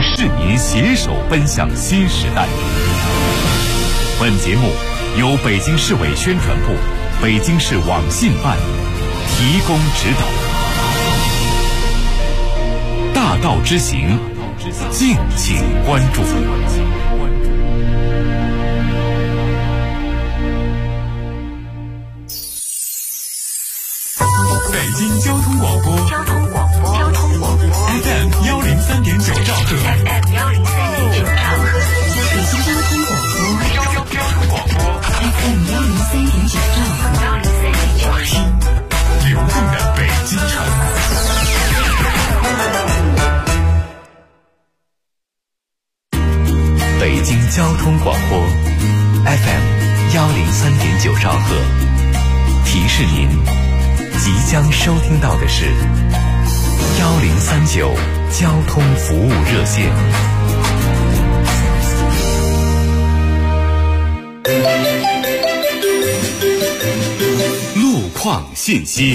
市民携手奔向新时代。本节目由北京市委宣传部、北京市网信办提供指导。大道之行，敬请关注。北京交通广播FM 103.9兆赫，北京交通广播 FM 103.9兆赫，听流动的北京城。北京交通广播 FM 103.9兆赫，提示您即将收听到的是1039交通服务热线。路况信息。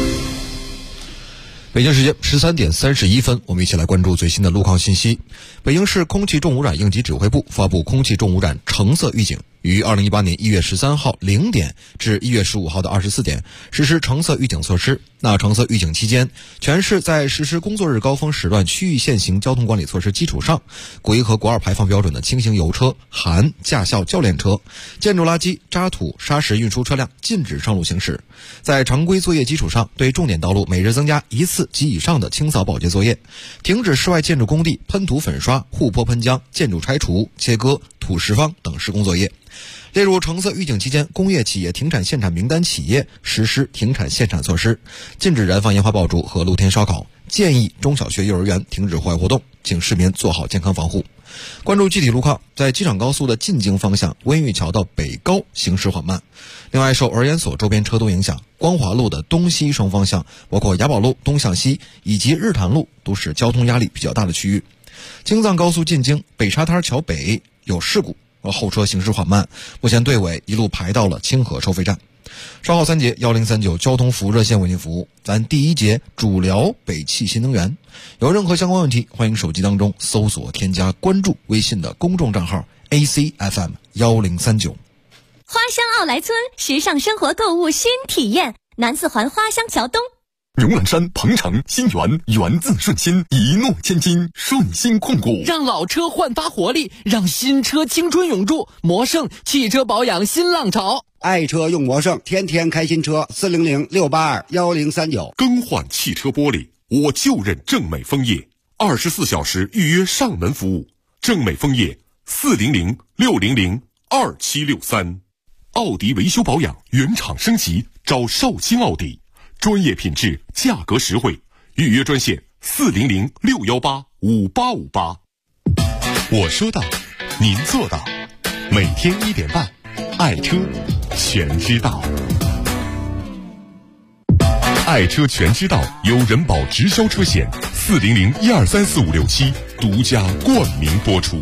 北京时间13点31分，我们一起来关注最新的路况信息。北京市空气重污染应急指挥部发布空气重污染橙色预警，于2018年1月13号0点至1月15号的24点实施橙色预警措施。那橙色预警期间，全市在实施工作日高峰时段区域限行交通管理措施基础上，国一和国二排放标准的轻型油车、含驾校教练车、建筑垃圾、渣土、砂石运输车辆禁止上路行驶。在常规作业基础上，对重点道路每日增加1次及以上的清扫保洁作业，停止室外建筑工地喷涂粉刷、护坡喷浆、建筑拆除、切割、土石方等施工作业。列入橙色预警期间工业企业停产限产名单企业实施停产限产措施，禁止燃放烟花爆竹和露天烧烤，建议中小学幼儿园停止户外活动，请市民做好健康防护。关注具体路况，在机场高速的进京方向温榆桥到北高行驶缓慢。另外，受儿研所周边车多影响，光华路的东西双方向，包括雅宝路东向西以及日坛路都是交通压力比较大的区域。京藏高速进京北沙滩桥北有事故，后车行驶缓慢，目前队尾一路排到了清河收费站。稍后3节1039交通服务热线为您服务。咱第1节主聊北汽新能源，有任何相关问题，欢迎手机当中搜索添加关注微信的公众账号 ACFM 1039。 花乡奥莱村时尚生活购物新体验，南四环花乡桥东。 荣兰山、鹏城、新源，源自顺心，一诺千金，顺心控股。 让老车焕发活力，让新车青春永驻。魔盛汽车保养新浪潮， 爱车用魔盛，天天开新车。400-682-1039。 更换汽车玻璃，我就认正美枫叶，24小时预约上门服务。正美枫叶400-600-2763。奥迪维修保养原厂升级，找绍兴奥迪。专业品质，价格实惠，预约专线400-618-5858。我说到，您做到。每天1点半，爱车全知道。爱车全知道由人保直销车险400-1234567独家冠名播出。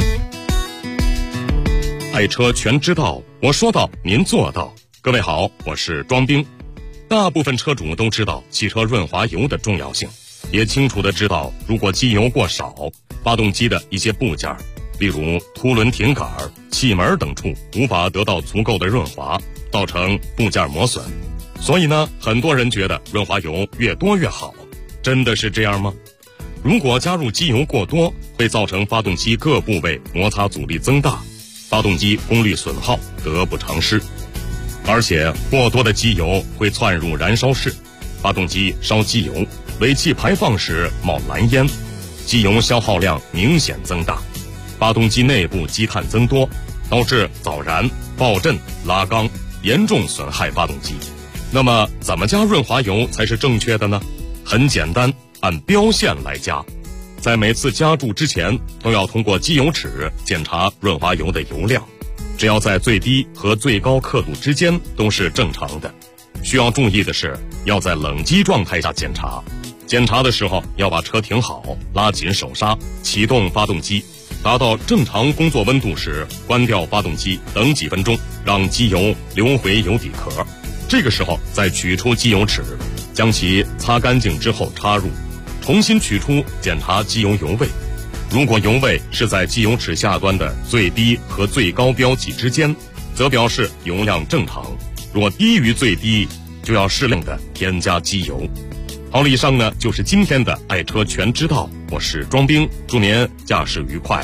爱车全知道，我说到，您做到。各位好，我是庄兵。大部分车主都知道汽车润滑油的重要性，也清楚地知道，如果机油过少，发动机的一些部件，例如凸轮停杆、气门等处无法得到足够的润滑，造成部件磨损。所以呢，很多人觉得润滑油越多越好，真的是这样吗？如果加入机油过多，会造成发动机各部位摩擦阻力增大，发动机功率损耗，得不偿失。而且过多的机油会窜入燃烧室，发动机烧机油，尾气排放时冒蓝烟，机油消耗量明显增大，发动机内部积碳增多，导致早燃、爆震、拉缸，严重损害发动机。那么怎么加润滑油才是正确的呢？很简单，按标线来加。在每次加注之前，都要通过机油尺检查润滑油的油量，只要在最低和最高刻度之间都是正常的。需要注意的是，要在冷机状态下检查。检查的时候要把车停好，拉紧手刹，启动发动机，达到正常工作温度时，关掉发动机，等几分钟，让机油流回油底壳。这个时候再取出机油尺，将其擦干净之后插入，重新取出检查机油油位。 如果油位是在机油尺下端的最低和最高标记之间，则表示油量正常；若低于最低，就要适量的添加机油。好了，以上呢就是今天的爱车全知道，我是庄兵，祝您驾驶愉快。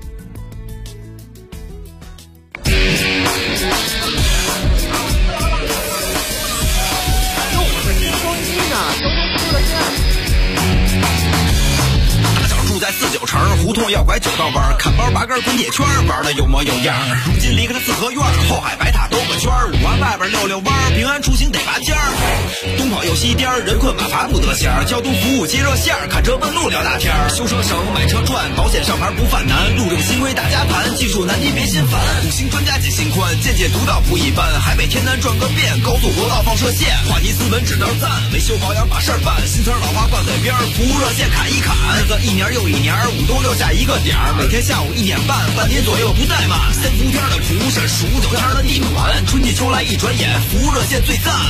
49城胡同要拐9道弯，看包拔根滚铁圈，玩的有模有样。如今离开了四合院，后海白塔兜个圈，5环外边溜弯，平安出行得拔尖儿。东跑又西颠，人困马乏不得闲。交通服务接热线，看车问路聊大天。修车省，买车赚，保险上牌不犯难。路政新规大家盘，技术难题别心烦。5星专家解心宽，见解独到不一般。海北天南转个遍，高速国道放射线。话题斯文只能赞，维修保养把事儿办。新词老话挂嘴边，服务热线砍一砍。日子一年又一年，5冬6夏一个点儿，每天下午1点半，半年左右不怠慢。3伏天的蒲是数9天的地暖，春季秋来一转眼，服务热线最赞。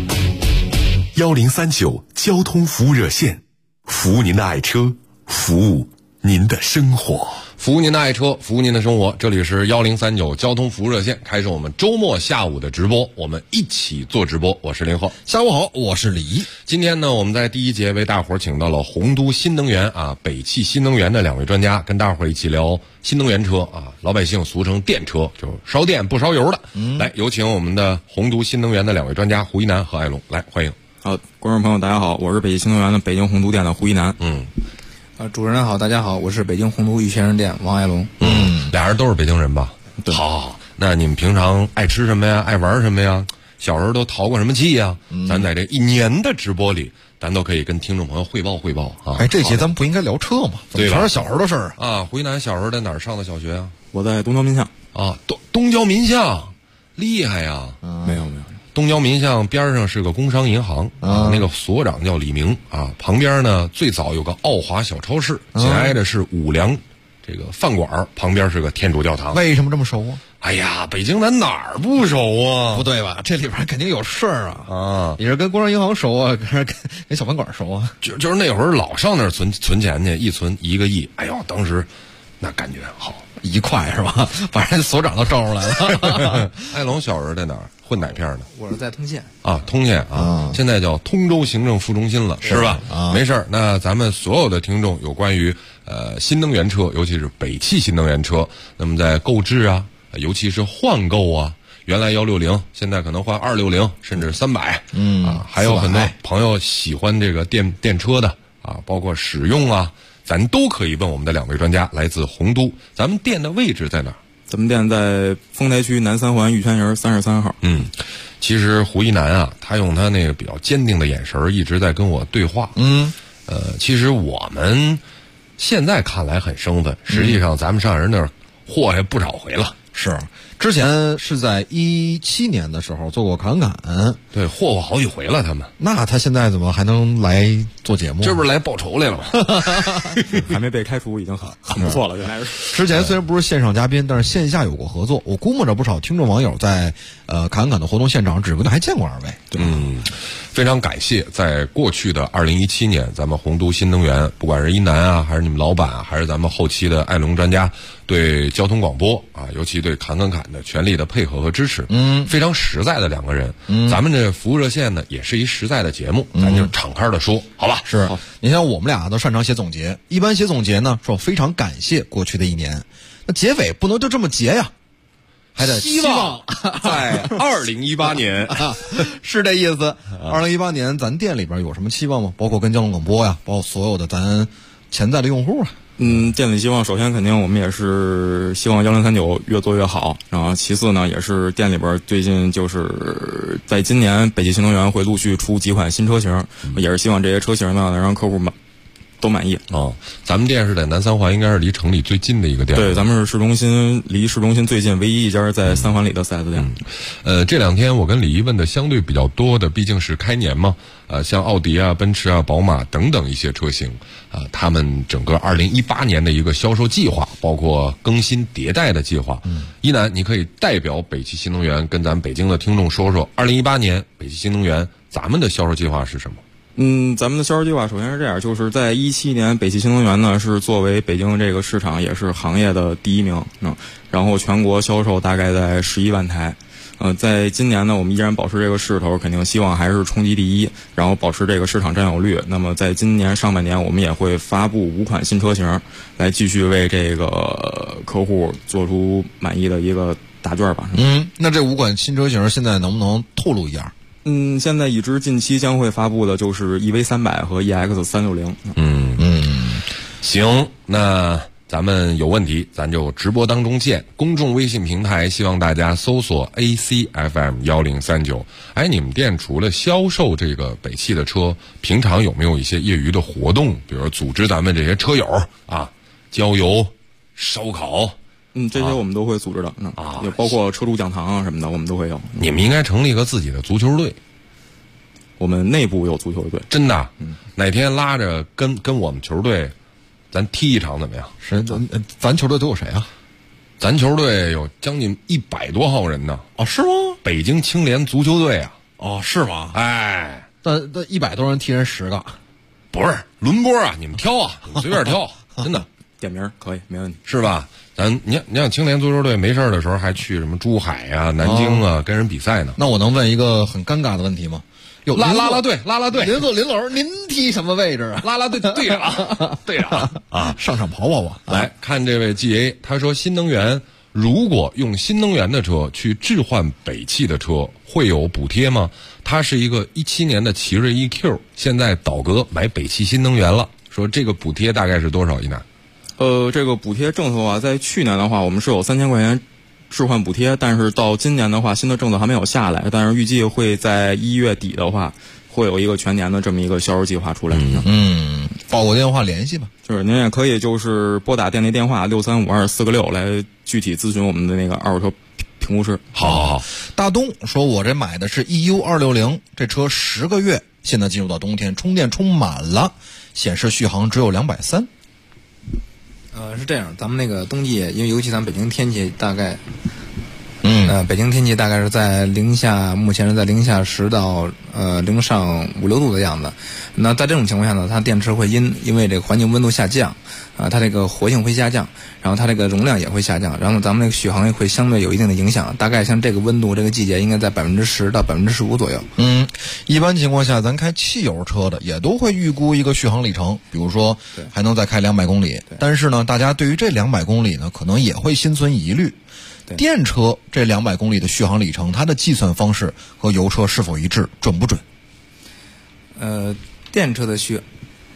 1039交通服务热线，服务您的爱车，服务您的生活。 服务您的爱车，服务您的生活。这里是1039交通服务热线，开始我们周末下午的直播，我们一起做直播。我是林鹤， 下午好，我是李怡。 今天呢，我们在第一节为大伙儿请到了洪都新能源北汽新能源的2位专家，跟大伙儿一起聊新能源车老百姓俗称电车，就是烧电不烧油的。来，有请我们的洪都新能源的2位专家胡一楠和艾龙，来欢迎。 好，观众朋友大家好，我是北汽新能源的北京洪都店的胡一楠。 主持人好，大家好，我是北京洪都玉先生店王爱龙。 俩人都是北京人吧？ 对。 好，那你们平常爱吃什么呀？爱玩什么呀？小时候都淘过什么气呀？咱在这1年的直播里，咱都可以跟听众朋友汇报汇报啊。 这期咱们不应该聊车吗？ 对吧？ 全是小时候的事儿啊。胡一楠小时候在哪儿上的小学啊？ 我在东郊民巷。 东郊民巷，厉害呀！ 没有。 东郊民巷边上是个工商银行那个所长叫李明旁边呢最早有个奥华小超市，紧挨着是五粮这个饭馆，旁边是个天主教堂。 为什么这么熟啊？ 哎呀，北京咱哪儿不熟啊？ 不对吧？这里边肯定有事儿啊！你是跟工商银行熟啊，还是跟小饭馆熟啊？ 就是那会儿老上那儿存钱去，一存1个亿，哎呦，当时那感觉好 ，1块是吧？把人所长都招出来了。 艾龙小时候在哪儿？混哪片的？ 我是在通县通县现在叫通州行政副中心了，是吧？没事儿。那咱们所有的听众有关于新能源车，尤其是北汽新能源车，那么在购置尤其是换购原来160，现在可能换260，甚至300，还有很多朋友喜欢这个电车的包括使用咱都可以问我们的2位专家，来自洪都。咱们店的位置在哪儿？ 咱们店在丰台区南3环玉泉营33号。 其实胡一楠他用他那个比较坚定的眼神一直在跟我对话。其实我们现在看来很生分，实际上咱们上人那儿祸害不少回了。 是，之前是在17年的时候做过侃， 对，霍霍好几回了他们。 那他现在怎么还能来做节目？ 这不是来报仇来了吗？ 还没被开除已经很不错了，原来是。 之前虽然不是线上嘉宾，但是线下有过合作。我估摸着不少听众网友在侃的活动现场，指不定还见过2位。 对。 非常感谢，在过去的2017年，咱们洪都新能源，不管是一楠还是你们老板还是咱们后期的艾龙专家，对交通广播尤其对侃的全力的配合和支持，非常实在的2个人。咱们这服务热线呢，也是一实在的节目，咱就敞开的说，好吧？ 是。你像我们俩都擅长写总结，一般写总结呢，说非常感谢过去的1年，那结尾不能就这么结呀。还得希望在2018年是这意思。2018年咱店里边有什么期望吗？包括跟交通广播包括所有的咱潜在的用户店里希望首先肯定我们也是希望1039越做越好，然后其次呢也是店里边最近就是在今年北汽新能源会陆续出几款新车型，也是希望这些车型呢能让客户都满意。 咱们店是在南3环，应该是离城里最近的一个店。 对，咱们是市中心，离市中心最近唯一一家在3环里的 4S 店。 这2天我跟李一问的相对比较多的，毕竟是开年嘛，像奥迪奔驰宝马等等一些车型他们整个2018年的一个销售计划，包括更新迭代的计划。一楠，你可以代表北汽新能源跟咱北京的听众说说，2018年北汽新能源咱们的销售计划是什么？ 咱们的销售计划首先是这样，就是在17年，北汽新能源呢是作为北京这个市场也是行业的第1名，然后全国销售大概在11万台。在今年呢，我们依然保持这个势头，肯定希望还是冲击第一，然后保持这个市场占有率。那么在今年上半年，我们也会发布5款新车型，来继续为这个客户做出满意的一个答卷吧。 那这5款新车型现在能不能透露一下？ 现在已知近期将会发布的就是 EV300 和 EX360。 行，那咱们有问题咱就直播当中见。公众微信平台希望大家搜索 ACFM1039。你们店除了销售这个北汽的车，平常有没有一些业余的活动，比如组织咱们这些车友啊郊游、烧烤？ 这些我们都会组织的也包括车主讲堂什么的，我们都会有。 你们应该成立一个自己的足球队。 我们内部有足球队， 真的。哪天拉着跟我们球队，咱踢一场怎么样？ 咱球队都有谁啊？ 咱球队有将近100多号人呢。 是吗？ 北京青联足球队啊。 是吗？但100多人踢人10个， 不是轮播啊？你们挑啊，你们随便挑，真的。 点名可以，没问题， 是吧？你像青联足球队没事的时候还去什么珠海啊、南京啊跟人比赛呢。 那我能问一个很尴尬的问题吗？ 拉拉队， 林老，您踢什么位置啊？ 拉队队长啊， 上场跑跑吧。 来看这位 GA， 他说新能源如果用新能源的车去置换北汽的车，会有补贴吗？他是一个17年的奇瑞 EQ， 现在倒戈买北汽新能源了，说这个补贴大概是多少一年？ 这个补贴政策啊，在去年的话，我们是有3000块钱置换补贴，但是到今年的话，新的政策还没有下来，但是预计会在1月底的话，会有一个全年的这么一个销售计划出来。 报个电话联系吧， 就是您也可以就是拨打店内电话6352446来具体咨询我们的那个二手车评估师。 好。 大东说，我这买的是 EU260，这车10个月，现在进入到冬天，充电充满了，显示续航只有230。 是这样，咱们那个冬季，因为尤其咱北京天气大概，北京天气大概是在目前是在-10到零上5、6度的样子。那在这种情况下呢，它电池会因为这个环境温度下降，它这个活性会下降，然后它这个容量也会下降，然后咱们这个续航也会相对有一定的影响。大概像这个温度这个季节应该在10%到15%左右。 一般情况下咱开汽油车的也都会预估一个续航里程，比如说还能再开200公里。但是呢，大家对于这200公里呢可能也会心存疑虑。电车这200公里的续航里程，它的计算方式和油车是否一致，准不准？ 电车的续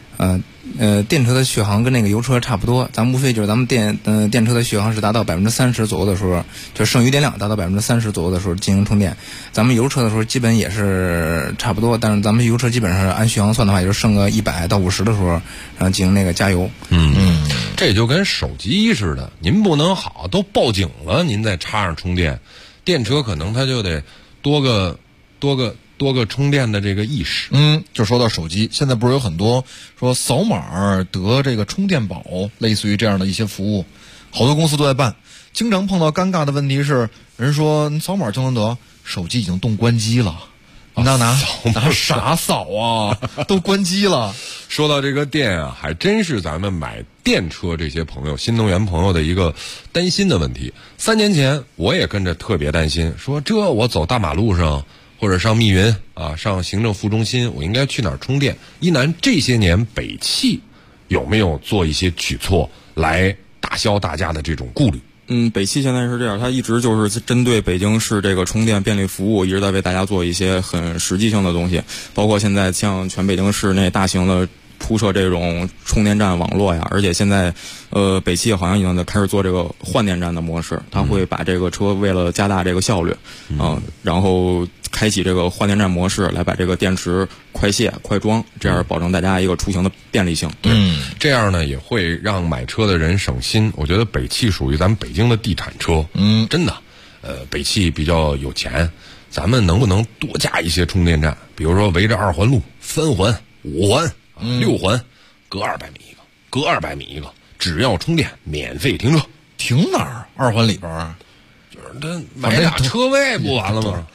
航跟那个油车差不多，咱们无非就是咱们电车的续航是达到30%左右的时候，就剩余电量达到30%左右的时候进行充电。咱们油车的时候基本也是差不多，但是咱们油车基本上按续航算的话，也就剩个100到50的时候，然后进行那个加油。 这就跟手机似的，您不能好都报警了，您再插上充电。电车可能它就得多个充电的这个意识。 就说到手机，现在不是有很多说扫码得这个充电宝，类似于这样的一些服务，好多公司都在办。经常碰到尴尬的问题是，人说你扫码就能得，手机已经动关机了，你拿啥扫啊？都关机了。 说到这个电啊，还真是咱们买电车这些朋友、新能源朋友的一个担心的问题。3年前我也跟着特别担心，说我走大马路上或者上密云啊，上行政副中心，我应该去哪儿充电？一南这些年北汽有没有做一些举措来打消大家的这种顾虑？ 北汽现在是这样，它一直就是针对北京市这个充电便利服务，一直在为大家做一些很实际性的东西，包括现在像全北京市内大型的铺设这种充电站网络呀，而且现在北汽好像已经在开始做这个换电站的模式，它会把这个车为了加大这个效率然后开启这个换电站模式，来把这个电池快卸快装，这样保证大家一个出行的便利性。 这样呢也会让买车的人省心。我觉得北汽属于咱们北京的地产车，真的，北汽比较有钱，咱们能不能多加一些充电站？比如说围着2环路、3环、5环、6环，隔200米一个，隔200米一个，只要充电免费停车。 停哪儿？2环里边？ 就是他买俩车位不完了吗？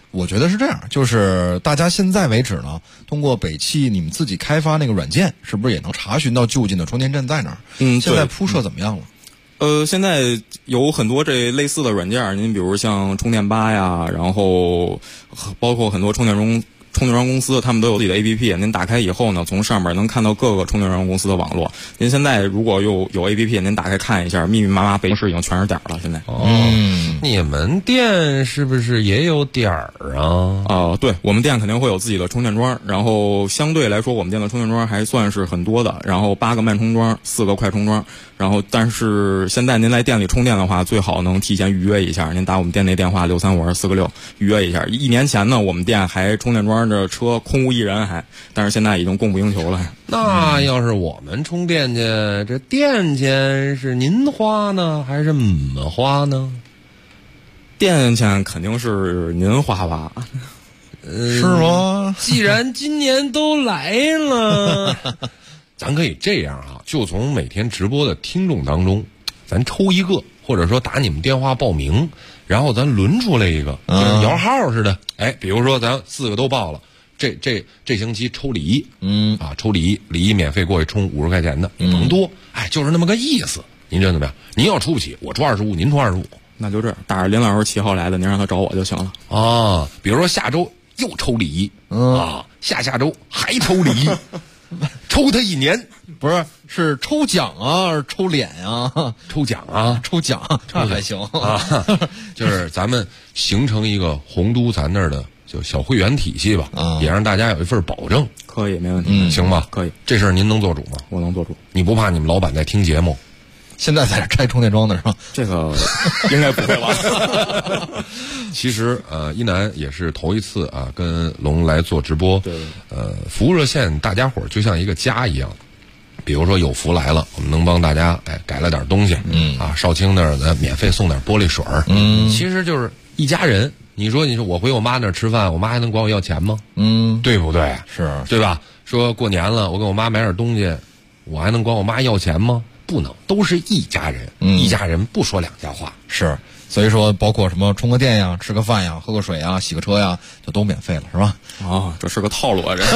我觉得是这样，就是大家现在为止呢，通过北汽你们自己开发那个软件，是不是也能查询到就近的充电站在哪儿？现在铺设怎么样了？ 现在有很多这类似的软件，您比如像充电吧呀，然后包括很多充电桩公司，他们都有自己的 APP。您打开以后呢，从上面能看到各个充电桩公司的网络。您现在如果有 APP， 您打开看一下，密密麻麻北京市已经全是点了。现在你们店是不是也有点儿啊？ 对，我们店肯定会有自己的充电桩，然后相对来说，我们店的充电桩还算是很多的。然后8个慢充桩，4个快充桩。然后，但是现在您来店里充电的话，最好能提前预约一下。您打我们店内电话6352446预约一下。1年前呢，我们店还充电桩的车空无一人但是现在已经供不应求了。 那要是我们充电去，这电钱是您花呢，还是我们花呢？ 电钱肯定是您花吧？ 是吗？ 既然今年都来了。咱可以这样就从每天直播的听众当中，咱抽一个，或者说打你们电话报名，然后咱轮出来一个，就跟摇号似的。比如说咱4个都报了，这星期抽礼仪，抽礼仪免费过去充50块钱的，也甭多，就是那么个意思。您觉得怎么样？您要出不起，我出25，您出25。 那就这样，打着林老师7号来的，您让他找我就行了。 比如说下周又抽礼仪，下周还抽礼仪。抽他1年， 不是抽奖啊，抽脸啊， 抽奖啊， 抽奖，这还行就是咱们形成一个洪都咱那儿的就小会员体系吧，也让大家有一份保证。 可以，没问题， 行吧？ 可以， 这事儿您能做主吗？ 我能做主。 你不怕你们老板在听节目？ 现在在这拆充电桩的是吧？ 这个应该不会吧？ 其实一楠也是头一次跟龙来做直播。 对。 服务热线大家伙儿就像一个家一样，比如说有福来了，我们能帮大家改了点东西，少卿那儿免费送点玻璃水儿，其实就是一家人。你说我回我妈那儿吃饭，我妈还能管我要钱吗？对不对？ 是， 对吧？说过年了，我给我妈买点东西，我还能管我妈要钱吗？不能，都是一家人，一家人不说两家话。 是，所以说包括什么充个电呀、吃个饭呀、喝个水呀、洗个车呀，就都免费了，是吧？ 这是个套路啊！这。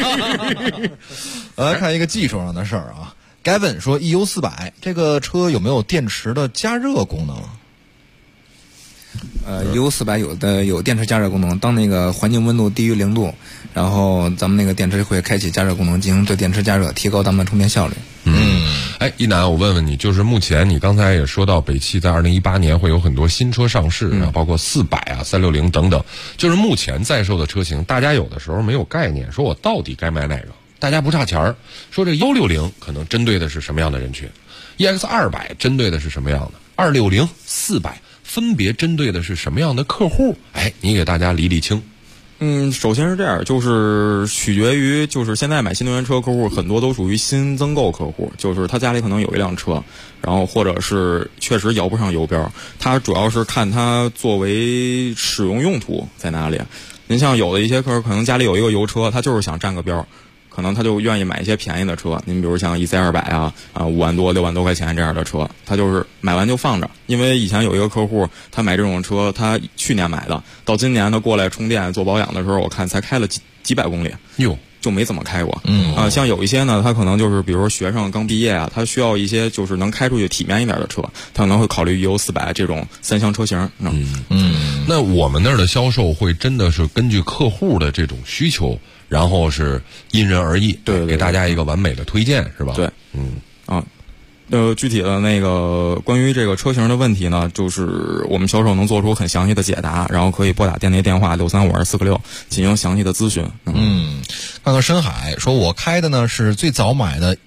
来看一个技术上的事儿Gavin 说 EU400 这个车有没有电池的加热功能 ？EU400 有电池加热功能，当那个环境温度低于0度，然后咱们那个电池会开启加热功能，进行对电池加热，提高咱们的充电效率。 一楠，我问问你，就是目前你刚才也说到北汽在2018年会有很多新车上市，包括400、360等等，就是目前在售的车型，大家有的时候没有概念，说我到底该买哪个？大家不差钱儿，说这160可能针对的是什么样的人群 ，EX200 针对的是什么样的，260、400分别针对的是什么样的客户？你给大家理理清。 首先是这样，就是取决于，就是现在买新能源车客户很多都属于新增购客户，就是他家里可能有一辆车，然后或者是确实摇不上油标，他主要是看他作为使用用途在哪里。您像有的一些客户可能家里有一个油车，他就是想占个标，可能他就愿意买一些便宜的车。您比如像 EC200 5万多、6万多块钱这样的车，他就是买完就放着。因为以前有一个客户，他买这种车，他去年买的，到今年他过来充电做保养的时候，我看才开了几百公里，就没怎么开过。像有一些呢，他可能就是比如学生刚毕业他需要一些就是能开出去体面一点的车，他可能会考虑 EU400 这种3厢车型。 那我们那儿的销售会真的是根据客户的这种需求，然后是因人而异， 对， 给大家一个完美的推荐，是吧？ 对，具体的那个关于这个车型的问题呢，就是我们销售能做出很详细的解答，然后可以拨打店内电话6352446进行详细的咨询。 看看深海说，我开的呢是最早买的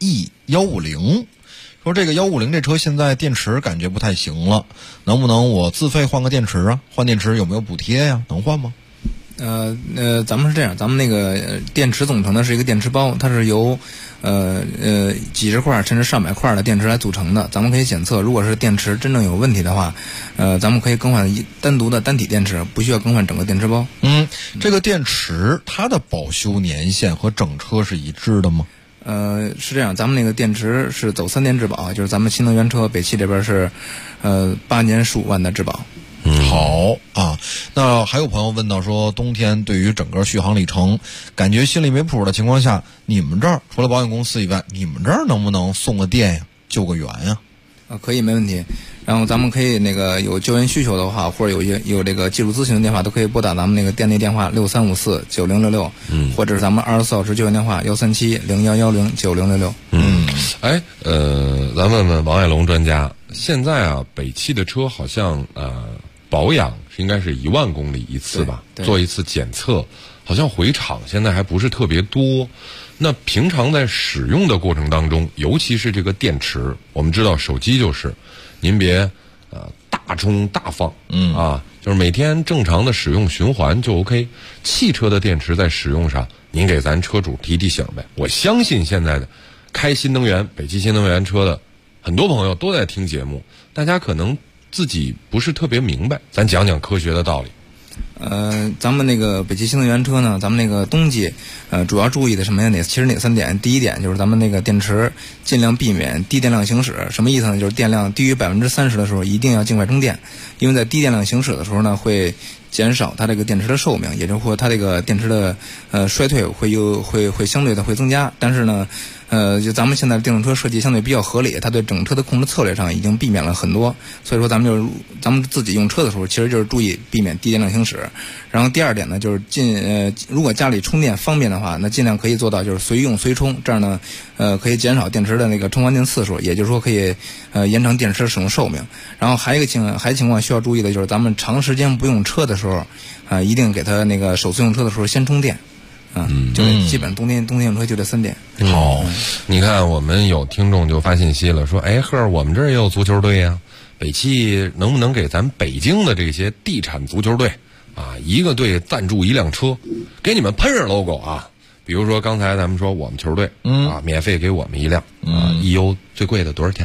E150，说这个150这车现在电池感觉不太行了，能不能我自费换个电池啊？换电池有没有补贴呀？能换吗？ 咱们是这样，咱们那个电池总成的是一个电池包，它是由几十块甚至上百块的电池来组成的。咱们可以检测，如果是电池真正有问题的话，咱们可以更换单独的单体电池，不需要更换整个电池包。 这个电池它的保修年限和整车是一致的吗？ 是这样，咱们那个电池是走3年质保，就是咱们新能源车北汽这边是8年15万的质保。 好啊。那还有朋友问到说，冬天对于整个续航里程感觉心里没谱的情况下，你们这儿除了保险公司以外，你们这儿能不能送个电呀，救个援呀？ 可以，没问题。然后咱们可以有救援需求的话，或者有这个技术咨询的电话，都可以拨打咱们店内电话63549066，或者是咱们24小时救援电话13701109066。 咱问问王爱龙专家，现在啊，北汽的车好像保养应该是1万公里一次吧，做一次检测，好像回厂现在还不是特别多。那平常在使用的过程当中，尤其是这个电池，我们知道手机就是，您别大充大放，就是每天正常的使用循环就 OK。汽车的电池在使用上，您给咱车主提醒呗。我相信现在的开新能源北汽新能源车的很多朋友都在听节目，大家可能自己不是特别明白，咱讲讲科学的道理。 咱们北汽新能源车呢，咱们冬季主要注意的什么呀？其实哪3点？第一点就是咱们电池尽量避免低电量行驶。什么意思呢？就是电量低于30%的时候，一定要尽快充电，因为在低电量行驶的时候呢，会减少它这个电池的寿命，也就是说它这个电池的衰退会相对的会增加。但是呢，就咱们现在的电动车设计相对比较合理，它对整车的控制策略上已经避免了很多。所以说咱们自己用车的时候，其实就是注意避免低电量行驶。然后第二点呢，就是如果家里充电方便的话，那尽量可以做到就是随用随充，这样呢可以减少电池的充完电次数，也就是说可以延长电池的使用寿命。然后还有一个情况需要注意的就是咱们长时间不用车的时候一定给它首次用车的时候先充电。就是基本冬天用车就这3点。 好，你看我们有听众就发信息了，说我们这儿也有足球队呀，北汽能不能给咱北京的这些地产足球队一个队赞助1辆车，给你们喷上 logo 啊？比如说刚才咱们说我们球队免费给我们1辆，EU 最贵的多少钱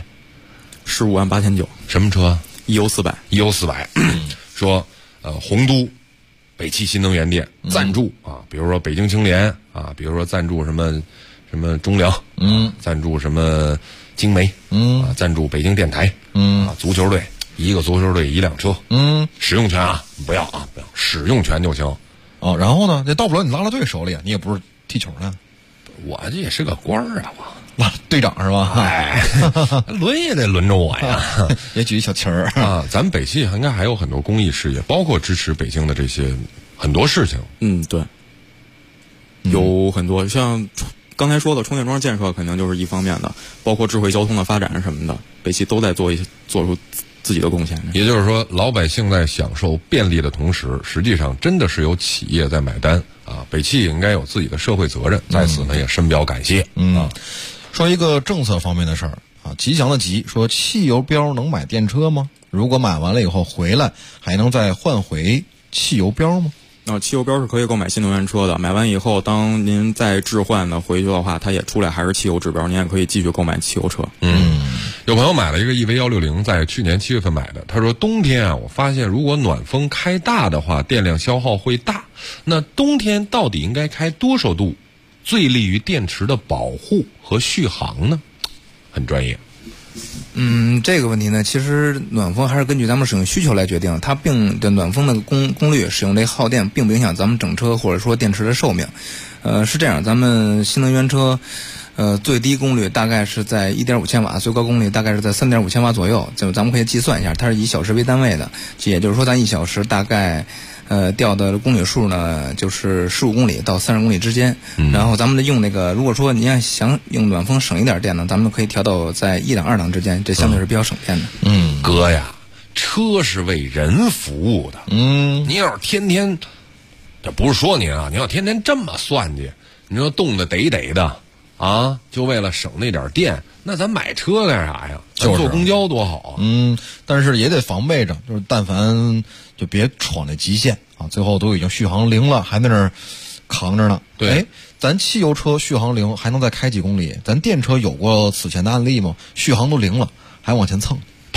？158900。 什么车 ？EU 400。 说洪都北汽新能源店赞助比如说北京青联比如说赞助什么中粮，赞助什么京煤，赞助北京电台，足球队一个足球队1辆车，使用权不要，使用权就行。 然后呢，那到不了你拉拉队手里，你也不是踢球的， 我这也是个官儿拉队长是吧？ 轮也得轮着我呀， 也举一小旗儿咱北汽应该还有很多公益事业，包括支持北京的这些很多事情。 对，有很多像刚才说的充电桩建设，肯定就是一方面的，包括智慧交通的发展什么的，北汽都在做出自己的贡献。 也就是说，老百姓在享受便利的同时，实际上真的是有企业在买单北汽应该有自己的社会责任，在此呢也深表感谢。 说一个政策方面的事儿吉祥的吉说，汽油标能买电车吗？如果买完了以后回来，还能再换回汽油标吗？ 汽油标是可以购买新能源车的，买完以后，当您再置换的回去的话，它也出来还是汽油指标，您也可以继续购买汽油车。 有朋友买了一个 EV160，在去年7月份买的，他说冬天我发现如果暖风开大的话，电量消耗会大。那冬天到底应该开多少度，最利于电池的保护和续航呢？很专业。 这个问题呢，其实暖风还是根据咱们使用需求来决定，它的暖风的功率使用这耗电并不影响咱们整车或者说电池的寿命。是这样，咱们新能源车最低功率大概是在1.5千瓦，最高功率大概是在3.5千瓦左右。就咱们可以计算一下，它是以小时为单位的，也就是说咱1小时大概调的公里数呢，就是15公里到30公里之间。然后咱们用如果说你要想用暖风省一点电呢，咱们可以调到在1档2档之间，这相对是比较省电的。 哥呀，车是为人服务的。您要是天天，这不是说您你要天天这么算计，你说冻得得的就为了省那点电，那咱买车干啥呀？ 就是坐公交多好但是也得防备着，就是但凡就别闯那极限最后都已经续航0了，还在那儿扛着呢。 对， 咱汽油车续航0还能再开几公里？咱电车有过此前的案例吗？续航都0了，还往前蹭， 啪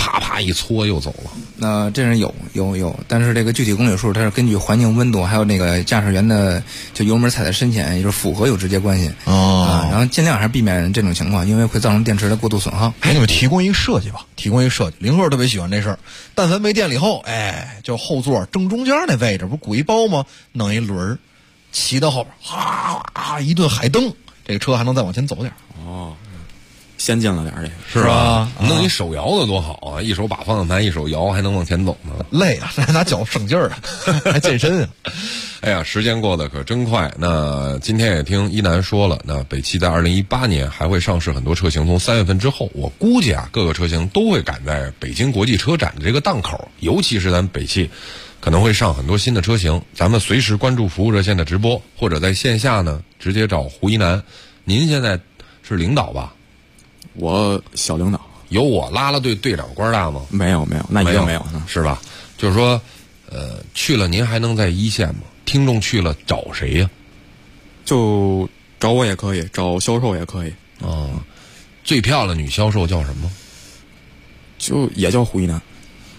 啪啪一搓又走了。 那这人有，但是这个具体公里数它是根据环境温度还有那个驾驶员的就油门踩在深浅，也就是负荷有直接关系然后尽量还是避免这种情况，因为会造成电池的过度损耗。 给你们提供一个设计吧，林鹤特别喜欢这事儿。但凡没电了以后，就后座正中间那位置不鼓一包吗？弄一轮儿，骑到后边，哈一顿海蹬，这个车还能再往前走点。 先进了点这个是吧？弄一手摇的多好啊！一手把方向盘，一手摇，还能往前走呢。 累啊，还拿脚省劲儿啊，还健身啊！ 哎呀，时间过得可真快。那今天也听一南说了，那北汽在2018年还会上市很多车型，从3月份之后，我估计各个车型都会赶在北京国际车展的这个档口，尤其是咱北汽可能会上很多新的车型。咱们随时关注服务热线的直播，或者在线下呢直接找胡一南。您现在是领导吧？ 我小领导。 有我拉拉队队长官大吗？ 没有，那一定没有呢， 是吧？就是说，去了您还能在一线吗？听众去了找谁呀？ 就找我也可以，找销售也可以。 最漂亮女销售叫什么？ 就也叫胡一南。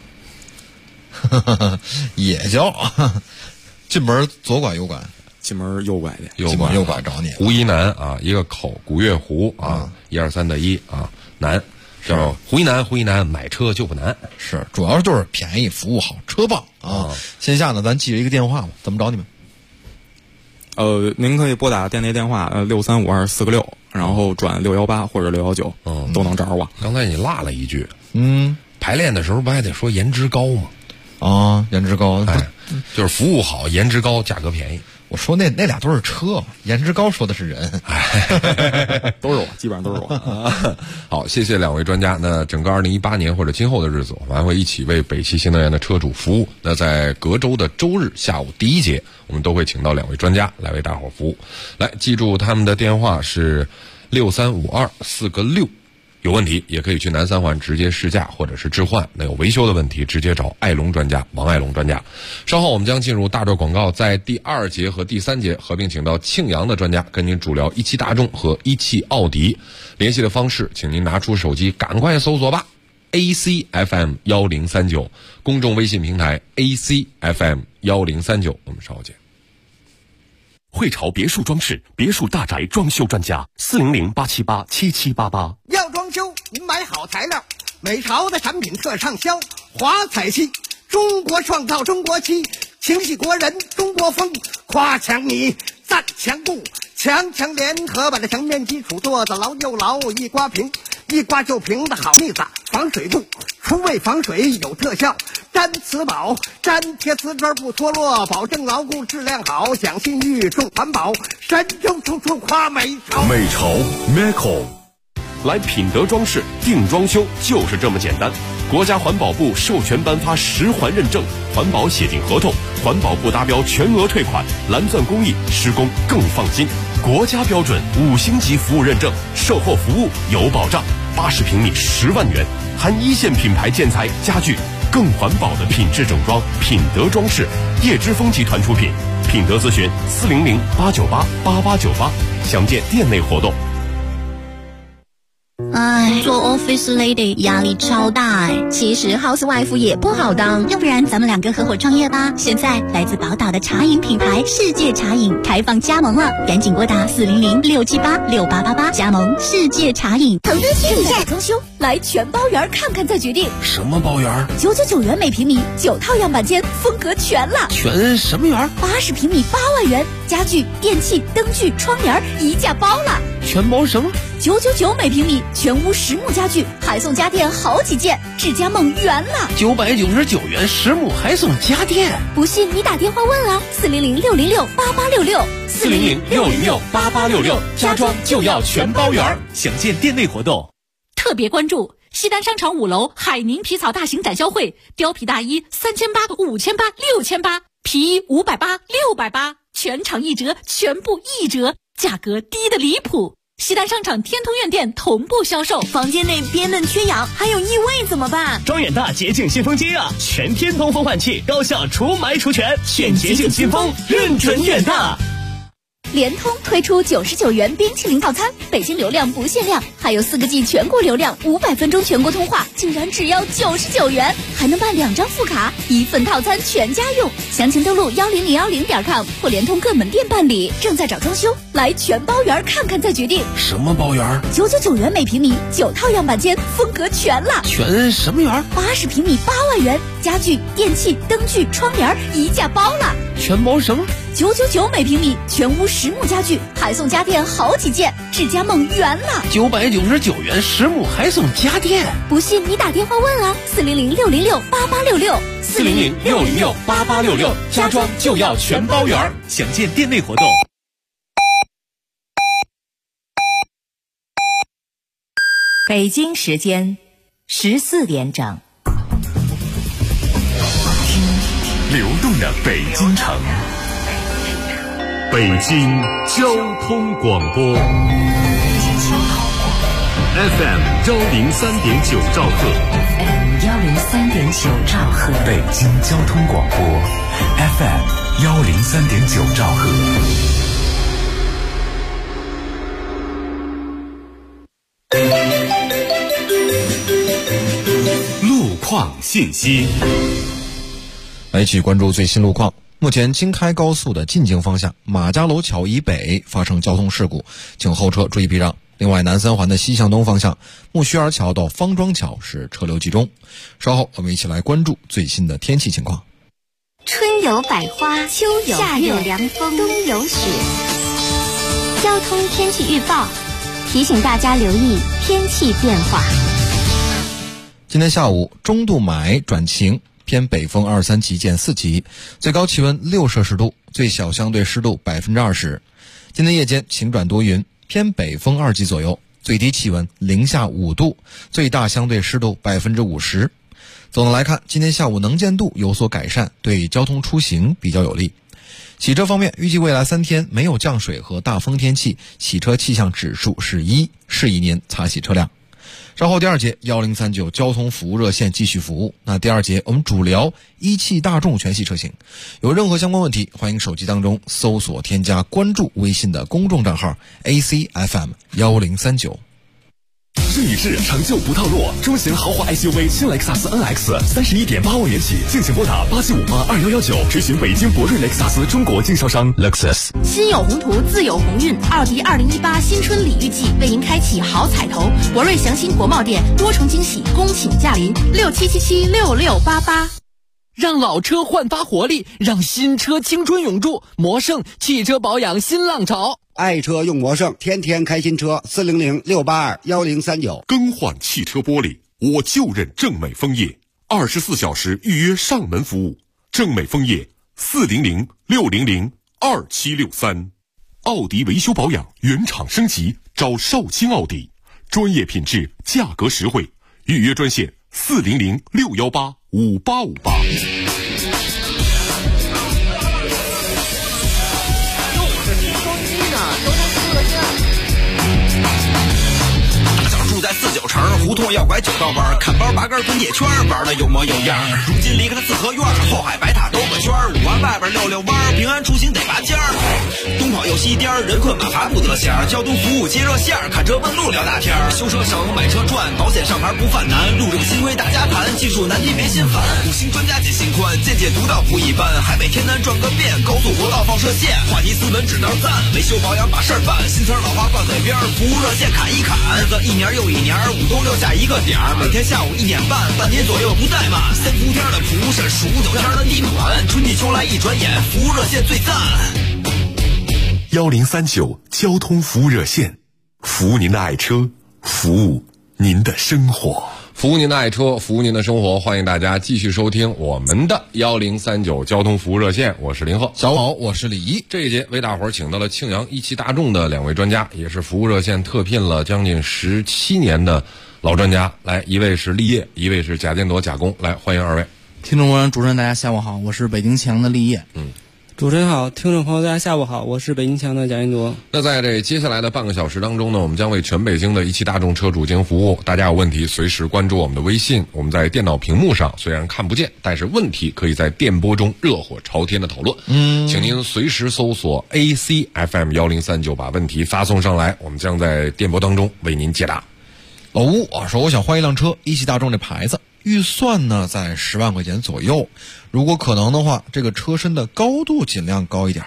也叫进门左拐右拐。 进门右拐的， 右拐找你。 胡一南啊，一个口，古月胡啊，1、2、3的1啊，南叫胡一南，买车就不难。 是，主要就是便宜，服务好，车棒啊。线下呢，咱记着一个电话吧，怎么找你们？ 您可以拨打店内电话635246，然后转618或者619，都能找着我。 刚才你落了一句，排练的时候不还得说颜值高吗？ 颜值高， 就是服务好，颜值高，价格便宜。 我说那俩都是车，颜值高说的是人， 都是我，基本上都是我。 好，谢谢两位专家。那整个2018年或者今后的日子，我们还会一起为北汽新能源的车主服务。那在隔周的周日下午第一节，我们都会请到两位专家来为大伙服务。来，记住他们的电话是6352-4个6。有问题也可以去南三环直接试驾或者是置换，那有维修的问题直接找爱龙专家王爱龙专家。稍后我们将进入大段广告，在第2节和第3节合并请到庆阳的专家跟您主聊17大众和17奥迪。联系的方式请您拿出手机赶快搜索吧， ACFM1039 公众微信平台 ACFM1039。我们稍后见。 汇潮别墅装饰，别墅大宅装修专家，400-878-7788。 要装修，您买好材料，美潮的产品特畅销。华彩漆，中国创造中国漆，情系国人中国风。夸墙你，赞墙布，强联合把这墙面基础做得牢又牢，一刮平，一刮就平的好腻子，防水布，除味防水有特效。粘瓷宝，粘贴瓷砖不脱落，保证牢固质量好，讲信誉重环保，神州处处夸美潮。 美潮 Meco， 来品德装饰定装修就是这么简单。国家环保部授权颁发10环认证，环保协定合同，环保部达标全额退款，蓝钻工艺，施工更放心。国家标准5星级服务认证，售后服务有保障。80平米10万元，含1线品牌建材家具。更环保的品质整装，品德装饰，叶之峰集团出品。品德咨询400-898-8898，详见店内活动。 做 office lady 压力超大其实 housewife 也不好当，要不然咱们2个合伙创业吧。现在来自宝岛的茶饮品牌世界茶饮开放加盟了，赶紧拨打400-678-6888加盟世界茶饮。投资虚拟店装修，来全包园看看再决定。 什么包园 ？999元每平米，9套样板间，风格全了。 全什么园 ？80平米8万元，家具、电器、灯具、窗帘一价包了。 全包什么 ？999每平米，全屋实木家具，还送家电好几件，智家梦圆了。 999元实木还送家电， 不信你打电话问啊，400-606-8866 400-606-8866，家装就要全包圆，详见店内活动。 特别关注西单商场5楼海宁皮草大型展销会，貂皮大衣3800、5800、6800，皮衣580、680，全场1折，全部1折，价格低的离谱。西单商场天通苑店同步销售。 房间内憋闷缺氧，还有异味怎么办？ 装远大洁净新风机啊，全天通风换气，高效除霾除醛，选洁净新风，认准远大。 联通推出99元冰淇淋套餐，北京流量不限量，还有4个G 全国流量，500分钟全国通话，竟然只要99元，还能办2张副卡，1份套餐全家用。详情登录10010.com 或联通各门店办理。正在找装修，来全包园看看再决定。 什么包园 ？999元每平米，9套样板间，风格全了。 全什么园 ？80平米8万元，家具、电器、灯具、窗帘一价包了。 全包什么 ？999每平米，全屋实木家具，还送家电好几件，智家梦圆了。 999元实木还送家电， 不信你打电话问啊，400-606-8866，400-606-8866， 家装就要全包圆，详见店内活动。 北京时间14点整。 流动的北京城，北京交通广播 FM 103.9兆赫， 103.9兆赫， 北京交通广播 FM 103.9兆赫。路况信息。 来一起关注最新路况。目前京开高速的进京方向马家楼桥以北发生交通事故，请后车注意避让。另外，南三环的西向东方向木樨园桥到方庄桥是车流集中。稍后我们一起来关注最新的天气情况。 春有百花，秋有夏有凉风，冬有雪。交通天气预报提醒大家留意天气变化。 今天下午中度霾转晴，偏北风23级见4级，最高气温6摄氏度，最小相对湿度20%。今天夜间晴转多云，偏北风2级左右，最低气温零下5度，最大相对湿度50%。总的来看，今天下午能见度有所改善，对交通出行比较有利。洗车方面，预计未来3天没有降水和大风天气，洗车气象指数是1，适宜您擦洗车辆。稍后第2节1039交通服务热线继续服务。那第2节我们主聊一汽大众全系车型，有任何相关问题，欢迎手机当中搜索添加关注微信的公众账号 ACFM 1039。 睿智成就不套路，中型豪华 SUV 新雷克萨斯 NX31.8万元起，敬请拨打87582119，咨询北京博瑞雷克萨斯中国经销商 Lexus。 心有宏图，自有鸿运。奥迪2018新春礼遇季为您开启好彩头，博瑞祥鑫国贸店多重惊喜恭请驾临，67776688。 让老车焕发活力，让新车青春永驻。魔盛汽车保养新浪潮， 爱车用魔盛，天天开新车，400-682-1039。 更换汽车玻璃，我就认正美枫叶，24小时预约上门服务。正美枫叶400-600-2763。奥迪维修保养原厂升级，找少卿奥迪，专业品质，价格实惠。预约专线400-618-5858。 住在49城，胡同要拐9道弯，看包拔根滚铁圈，玩的有模有样。如今离开了四合院，后海白塔兜个圈，5环外边溜弯，平安出行得拔尖儿。东跑又西颠，人困马乏不得闲。交通服务接热线，看车问路聊大天。修车省，买车赚，保险上牌不犯难。路政新规大家谈，技术难题别心烦。5星专家解心宽，见解独到不一般。海北天南转个遍，高速国道放射线，话题斯文指道赞，维修保养把事儿办。新词老话挂嘴边，服务热线砍一砍。日子一年又一年，5都留下一个点儿。每天下午1点半，半年左右不怠慢。3伏天的蒲扇，数9天的地暖，春季秋来一转眼，服务热线最赞。 1039交通服务热线，服务您的爱车，服务您的生活。 服务您的爱车，服务您的生活，欢迎大家继续收听我们的1039交通服务热线，我是林鹤。 小好，我是李一。 这一节为大伙儿请到了庆阳一汽大众的2位专家，也是服务热线特聘了将近17年的老专家。来，一位是立业，一位是贾建铎贾工，来欢迎2位。 听众朋友主持人大家下午好，我是北京庆阳的立业。 主持人好，听众朋友大家下午好，我是北京强的贾云铎。 那在这接下来的半个小时当中呢，我们将为全北京的一汽大众车主进行服务。大家有问题随时关注我们的微信，我们在电脑屏幕上虽然看不见，但是问题可以在电波中热火朝天的讨论。请您随时搜索 ACFM103.9，把问题发送上来，我们将在电波当中为您解答。 老吴说我想换一辆车，一汽大众这牌子，预算呢在10万块钱左右，如果可能的话，这个车身的高度尽量高一点。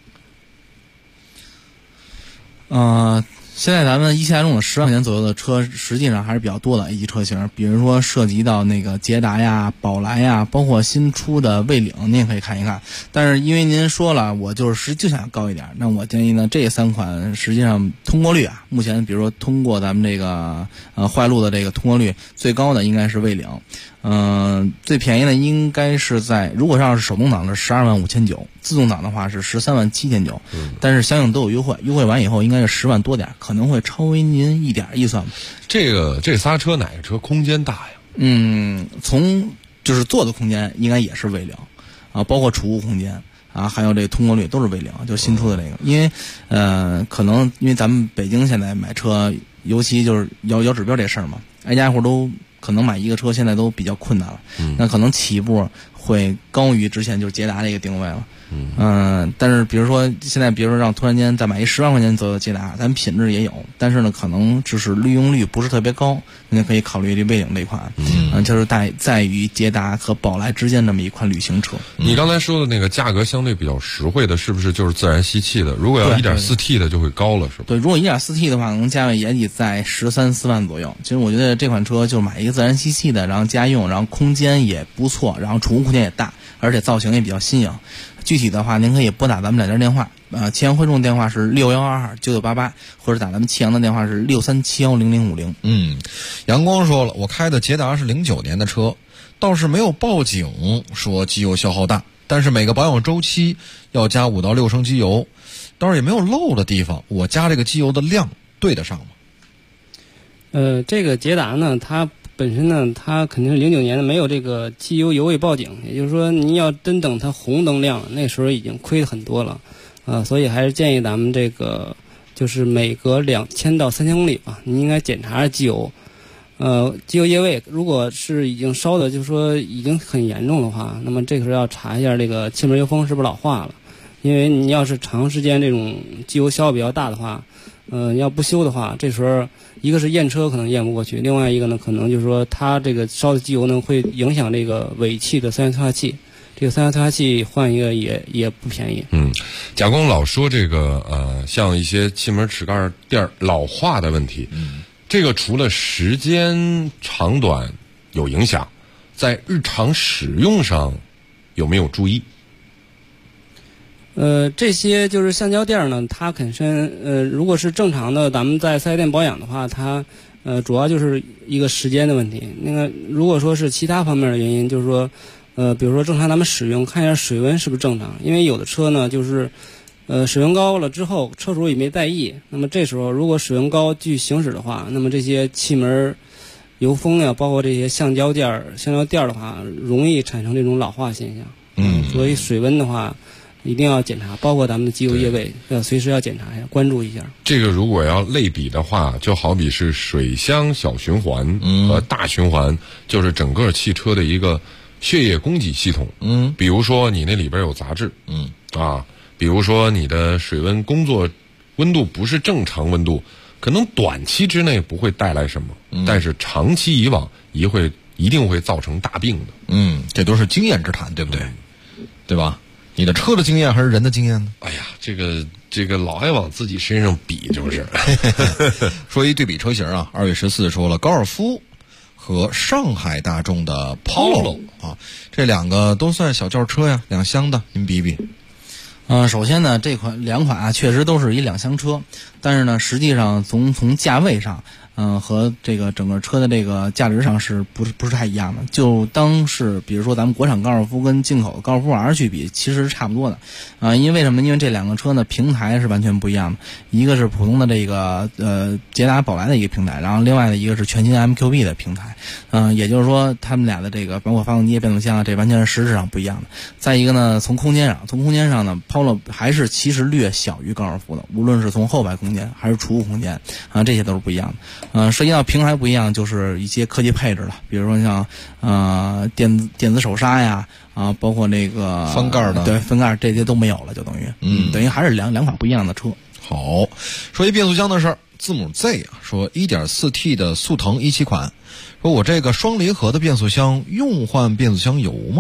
现在咱们一汽大众的10万块钱左右的车，实际上还是比较多的 A 级车型，比如说涉及到那个捷达呀、宝来呀，包括新出的蔚领，您也可以看一看。但是因为您说了，我就想高一点，那我建议呢，这3款实际上通过率啊，目前比如说通过咱们这个坏路的这个通过率最高的应该是蔚领。最便宜的应该是如果要是手动挡的12万5900，自动挡的话是13万7900，但是相应都有优惠，优惠完以后应该是10万多点，可能会超为您一点预算。 这仨车哪个车空间大呀？ 从就是坐的空间应该也是蔚领啊，包括储物空间啊，还有这个通过率都是蔚领，就新出的这个。因为可能因为咱们北京现在买车，尤其就是摇指标这事儿嘛，挨家户都可能买一个车现在都比较困难了，那可能起步会高于之前就是捷达这个定位了。但是比如说现在，比如说让突然间再买一10万块钱左右的捷达，咱品质也有，但是呢可能就是利用率不是特别高，您可以考虑这蔚领这款。就是在于捷达和宝来之间这么一款旅行车。 你刚才说的那个价格相对比较实惠的，是不是就是自然吸气的？如果要 1.4T 的就会高了，是吧？ 对，如果 1.4T 的话，可能价位也得在13-14万左右。其实我觉得这款车就买一个自然吸气的，然后家用，然后空间也不错，然后储物空间也大，而且造型也比较新颖。具体的话，您可以拨打咱们2家电话，启阳汇众电话是61229988，或者打咱们启阳的电话是63710050。 阳光说了，我开的捷达是09年的车，倒是没有报警说机油消耗大，但是每个保养周期要加5到6升机油，倒是也没有漏的地方，我加这个机油的量对得上吗？ 这个捷达呢，它本身呢，它肯定是09年的，没有这个机油油位报警，也就是说，您要真等它红灯亮，那时候已经亏很多了，所以还是建议咱们这个就是每隔2000到3000公里吧，您应该检查下机油，机油液位，如果是已经烧的，就是说已经很严重的话，那么这个时候要查一下这个气门油封是不是老化了，因为你要是长时间这种机油消耗比较大的话，要不修的话，这时候一个是验车可能验不过去，另外一个呢，可能就是说它这个烧的机油呢会影响这个尾气的三元催化器，这个三元催化器换一个也不便宜。 贾工老说这个像一些气门齿盖垫老化的问题，这个除了时间长短有影响，在日常使用上有没有注意？ 这些就是橡胶垫呢，它本身如果是正常的，咱们在4S店保养的话，它主要就是一个时间的问题。那个如果说是其他方面的原因，就是说比如说正常咱们使用，看一下水温是不是正常，因为有的车呢就是水温高了之后，车主也没在意，那么这时候如果水温高继续行驶的话，那么这些气门油封呀，包括这些橡胶垫的话，容易产生这种老化现象。所以水温的话一定要检查，包括咱们的机油液位要随时要检查一下，关注一下。这个如果要类比的话，就好比是水箱小循环和大循环，就是整个汽车的一个血液供给系统。比如说你那里边有杂质，比如说你的水温工作温度不是正常温度，可能短期之内不会带来什么，但是长期以往一定会造成大病的。 这都是经验之谈，对不对？对吧？你的车的经验还是人的经验呢？ 哎呀，这个老爱往自己身上比，就是。 说一对比车型啊，2月14说了，高尔夫和上海大众的 Polo 啊，这两个都算小轿车呀，2厢的，您比比。 首先呢，两款啊确实都是一2厢车，但是呢，实际上从价位上， 和这个整个车的这个价值上是不是太一样的？就当是比如说咱们国产高尔夫跟进口高尔夫 R 去比，其实是差不多的。因为什么？因为这两个车呢平台是完全不一样的，一个是普通的这个捷达宝来的一个平台，然后另外的一个是全新 MQB 的平台。也就是说他们俩的这个包括发动机、变速箱这完全是实质上不一样的。再一个呢，从空间上呢，Polo 还是其实略小于高尔夫的，无论是从后排空间还是储物空间这些都是不一样的。涉及到平台不一样，就是一些科技配置了，比如说像电子手刹呀，包括那个翻盖的， 对，翻盖这些都没有了，就等于还是两款不一样的车。 好，说一变速箱的事儿，字母 Z 啊，说 1.4T 的速腾17款，说我这个双离合的变速箱用换变速箱油吗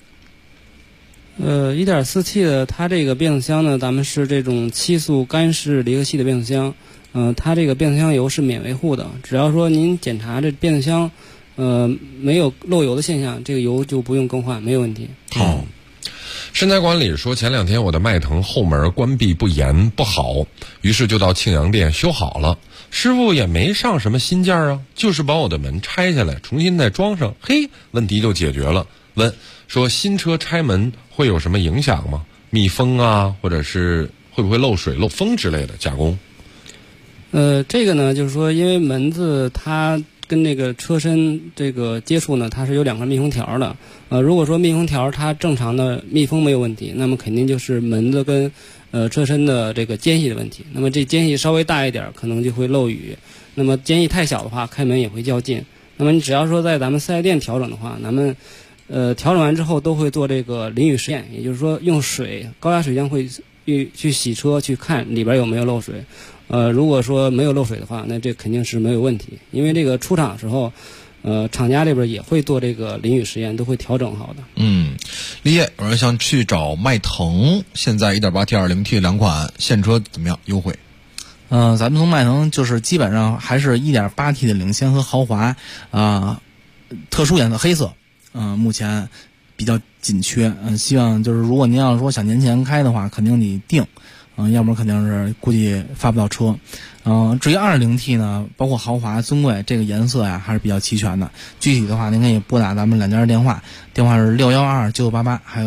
？1.4T 的它这个变速箱呢，咱们是这种7速干式离合器的变速箱。它这个变速箱油是免维护的，只要说您检查这变速箱没有漏油的现象，这个油就不用更换，没有问题。 好，身材管理说前2天我的迈腾后门关闭不严不好，于是就到庆阳店修好了，师傅也没上什么新件啊，就是把我的门拆下来重新再装上，嘿，问题就解决了。问说新车拆门会有什么影响吗？密封啊，或者是会不会漏水漏风之类的加工？ 这个呢，就是说，因为门子它跟这个车身这个接触呢，它是有2个密封条的。如果说密封条它正常的密封没有问题，那么肯定就是门子跟车身的这个间隙的问题。那么这间隙稍微大一点，可能就会漏雨；那么间隙太小的话，开门也会较劲。那么你只要说在咱们4S店调整的话，咱们调整完之后都会做这个淋雨实验，也就是说用高压水枪会去洗车，去看里边有没有漏水。如果说没有漏水的话，那这肯定是没有问题，因为这个出厂的时候，厂家这边也会做这个淋雨实验，都会调整好的。 立业有人想去找迈腾，现在 1.8T、2.0T 2款现车怎么样优惠？ 咱们从迈腾就是基本上还是 1.8T 的领先和豪华特殊颜色黑色，目前比较紧缺。希望就是如果您要说想年前开的话，肯定你定。要不然肯定是估计发不到车。至于 2.0T 呢，包括豪华、尊贵这个颜色呀，还是比较齐全的。具体的话，您可以拨打咱们2家电话，电话是612-9588，还有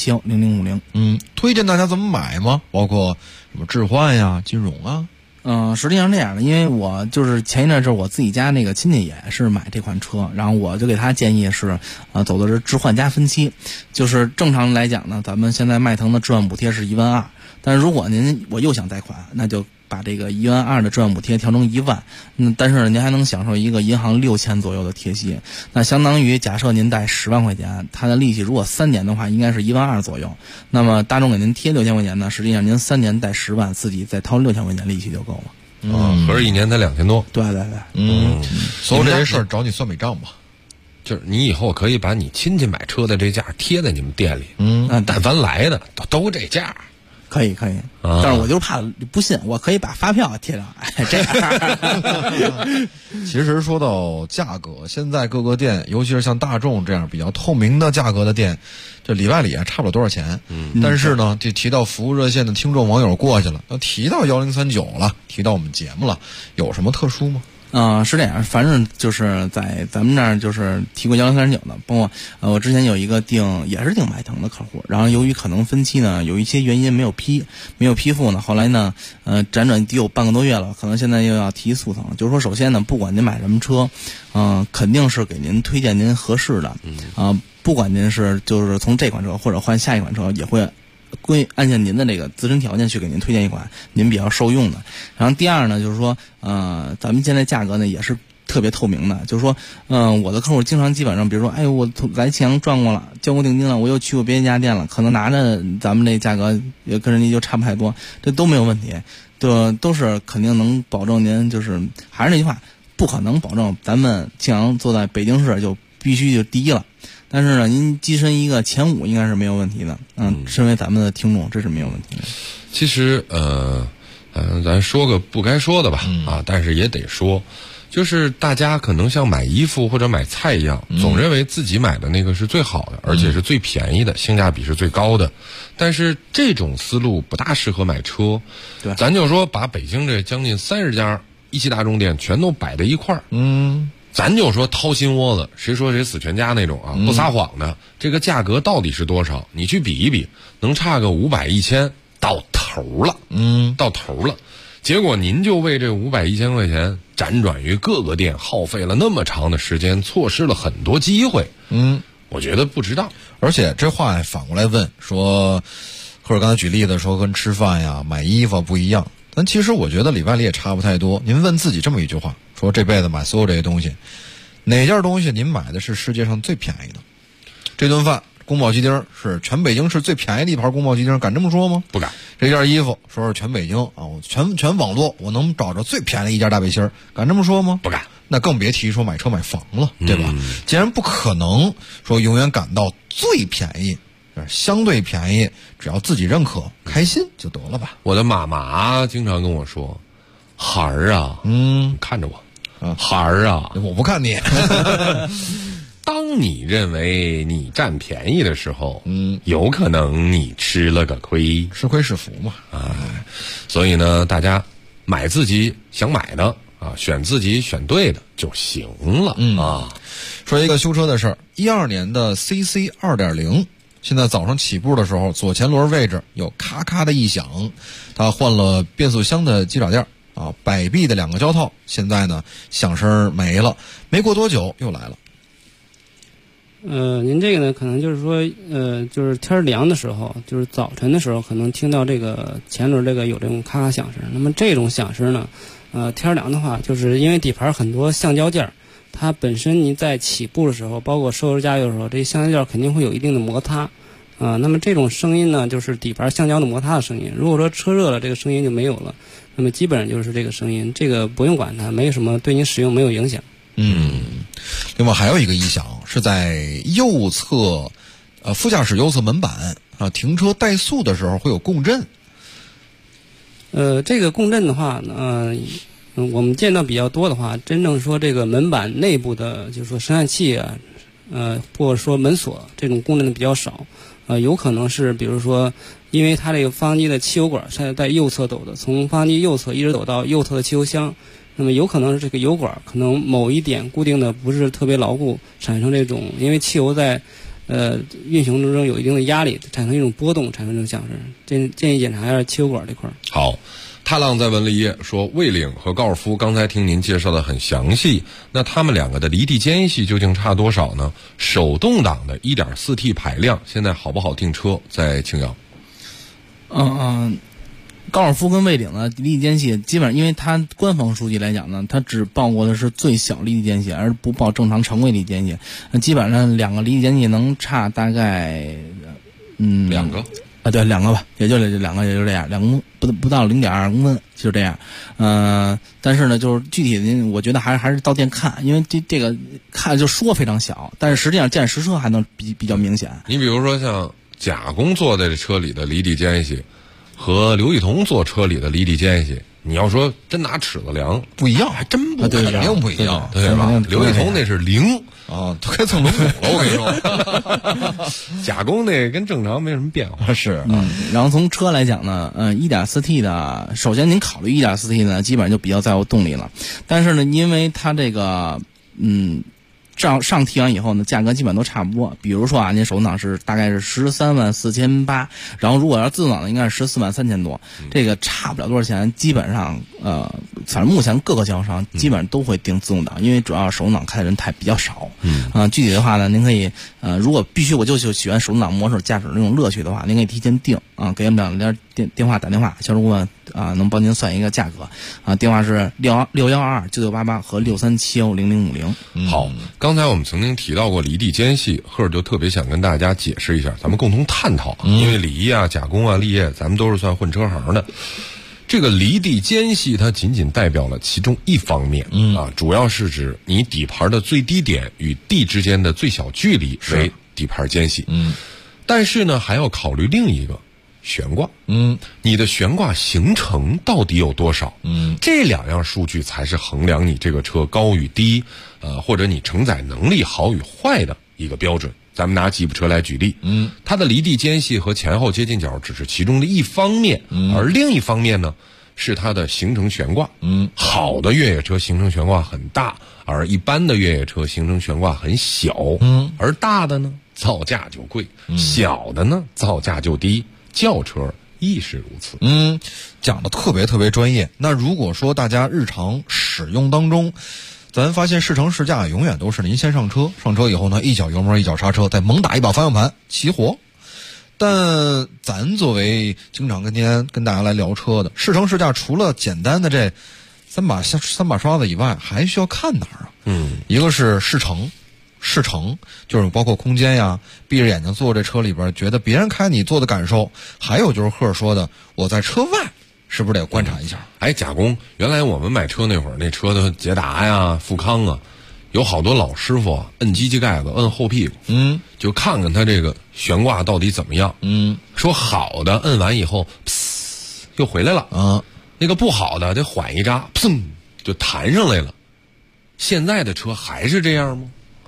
6371-0050。 推荐大家怎么买吗？包括什么置换呀、金融啊？ 实际上这样的，因为我就是前一阵就是我自己家那个亲戚也是买这款车，然后我就给他建议是走的是置换加分期。就是正常来讲呢，咱们现在迈腾的置换补贴是1万2，但是如果我又想贷款，那就把这个1万2的置换补贴调成1万，但是您还能享受一个银行6000左右的贴息，那相当于假设您贷10万块钱，它的利息如果3年的话，应该是1万2左右。那么大众给您贴6000块钱呢，实际上您3年贷10万，自己再掏6000块钱利息就够了。 合着1年才2000多。 对。 所有这些事儿找你算笔账吧。 就是你以后可以把你亲戚买车的这价贴在你们店里，但凡来的都这价。 可以，但是我就怕不信，我可以把发票贴上。这样。 其实说到价格，现在各个店，尤其是像大众这样比较透明的价格的店，这里外里差不了多少钱。但是呢，这提到服务热线的听众网友过去了，要提到1039了，提到我们节目了，有什么特殊吗？ 是这样，反正就是在咱们这儿就是提过1039的，包括我之前有一个也是订迈腾的客户，然后由于可能分期呢有一些原因没有批付呢，后来呢辗转得有半个多月了，可能现在又要提速腾。就是说首先呢，不管您买什么车，肯定是给您推荐您合适的，不管您是就是从这款车或者换下一款车，也会按照您的这个自身条件去给您推荐一款您比较受用的。然后第二呢，就是说咱们现在价格呢也是特别透明的，就是说我的客户经常基本上比如说我来庆阳转过了，交过定金了，我又去过别家店了，可能拿着咱们这价格也跟人家就差不太多，这都没有问题，都是肯定能保证您，就是还是那句话，不可能保证咱们庆阳坐在北京市就必须就第一了，但是呢，您跻身一个前5应该是没有问题的。身为咱们的听众，这是没有问题的。 其实咱说个不该说的吧，但是也得说，就是大家可能像买衣服或者买菜一样，总认为自己买的那个是最好的，而且是最便宜的，性价比是最高的。但是这种思路不大适合买车。 对， 咱就说把北京这将近30家一汽大众店全都摆在一块儿。咱就说掏心窝子，谁说谁死全家那种啊，不撒谎的。这个价格到底是多少？你去比一比，能差个500、1000到头了。到头了。结果您就为这500、1000块钱辗转于各个店，耗费了那么长的时间，错失了很多机会。我觉得不值当。 而且这话反过来问说，或者刚才举例子说跟吃饭呀、买衣服不一样，但其实我觉得里外里也差不太多。您问自己这么一句话，说这辈子买所有这些东西，哪件东西您买的是世界上最便宜的？这顿饭宫保鸡丁是全北京市最便宜的一盘宫保鸡丁，敢这么说吗？ 不敢。 这件衣服说是全北京啊，全网络我能找着最便宜的一件大背心，敢这么说吗？ 不敢。 那更别提说买车买房了，对吧？既然不可能说永远赶到最便宜，相对便宜，只要自己认可、开心就得了吧。 我的妈妈经常跟我说：“孩儿啊，看着我，孩儿啊， 我不看你。” 当你认为你占便宜的时候，有可能你吃了个亏， 吃亏是福嘛。 所以呢，大家买自己想买的啊，选自己选对的就行了啊。 说一个修车的事儿，12年的 CC 2.0，现在早上起步的时候，左前轮位置有咔咔的异响，它换了变速箱的鸡爪垫啊，摆臂的2个胶套，现在呢响声没了，没过多久又来了。 您这个呢，可能就是说，就是天凉的时候，就是早晨的时候，可能听到这个前轮这个有这种咔咔响声。那么这种响声呢，天凉的话，就是因为底盘很多橡胶件，它本身你在起步的时候，包括收油加油的时候，这橡胶件肯定会有一定的摩擦。那么这种声音呢，就是底盘橡胶的摩擦的声音。如果说车热了，这个声音就没有了，那么基本上就是这个声音，这个不用管它，没有什么对你使用没有影响。 另外还有一个异响是在右侧，副驾驶右侧门板啊，停车怠速的时候会有共振。 这个共振的话，我们见到比较多的话，真正说这个门板内部的，就是说升降器啊，或者说门锁这种共振的比较少。有可能是比如说，因为它这个发动机的汽油管是在右侧抖的，从发动机右侧一直抖到右侧的汽油箱。那么有可能是这个油管可能某一点固定的不是特别牢固，产生这种，因为汽油在运行之中有一定的压力，产生一种波动，产生这种响声。建议检查一下汽油管这块。 好，踏浪在文了一页说，魏领和高尔夫刚才听您介绍的很详细，那他们两个的离地间隙究竟差多少呢？手动挡的 1.4T 排量现在好不好订车？在青瑶。 高尔夫跟魏领的离地间隙基本上，因为它官方数据来讲呢，它只报过的是最小离地间隙，而不报正常常规离地间隙。基本上两个离地间隙能差大概 2个对2个吧，也就这2个，也就这样，2公不到0.2公分，就这样。但是呢，就是具体的，我觉得还是到店看，因为这个看就说非常小，但是实际上见实车还能比较明显。 你比如说像甲工坐在这车里的离地间隙和刘一彤坐车里的离地间隙，你要说真拿尺子量不一样， 还真不肯定不一样， 对吧？刘一彤那是0 啊，都该蹭龙骨了，我跟你说。甲工那跟正常没什么变化， 是。 然后从车来讲呢，1.4T 的，首先您考虑 1.4T 呢，基本上就比较在乎动力了。但是呢，因为它这个上提完以后呢，价格基本都差不多。比如说啊，您手动挡是大概是134800，然后如果要自动挡的应该是143000多，这个差不了多少钱。基本上反正目前各个经销商基本上都会定自动挡，因为主要手动挡开的人比较少。具体的话呢，您可以如果必须我就喜欢手动挡模式驾驶那种乐趣的话，您可以提前定啊，给我们两家电话打电话，销售顾问能帮您算一个价格啊，电话是61229988和63710050。 好，刚才我们曾经提到过离地间隙，赫尔就特别想跟大家解释一下，咱们共同探讨因为李一啊、甲工啊、立业，咱们都是算混车行的。这个离地间隙它仅仅代表了其中一方面主要是指你底盘的最低点与地之间的最小距离为底盘间隙。但是呢，还要考虑另一个悬挂。你的悬挂行程到底有多少？这2样数据才是衡量你这个车高与低，或者你承载能力好与坏的一个标准。咱们拿吉普车来举例，它的离地间隙和前后接近角只是其中的一方面，而另一方面呢， 是它的行程悬挂。好的越野车行程悬挂很大，而一般的越野车行程悬挂很小。而大的呢，造价就贵；小的呢，造价就低。轿车亦是如此。 讲的特别特别专业。那如果说大家日常使用当中，咱发现试乘试驾永远都是您先上车以后呢，一脚油门一脚刹车，再猛打一把方向盘，齐活。但咱作为经常跟大家来聊车的，试乘试驾除了简单的这三把刷子以外，还需要看哪儿啊？一个是试乘就是包括空间呀，闭着眼睛坐这车里边，觉得别人开你坐的感受，还有就是赫说的，我在车外是不是得观察一下？ 贾工，原来我们买车那会儿，那车的捷达呀、富康啊，有好多老师傅摁机器盖子，摁后屁股，就看看它这个悬挂到底怎么样。说好的摁完以后，又回来了。那个不好的得缓一扎，砰就弹上来了。现在的车还是这样吗？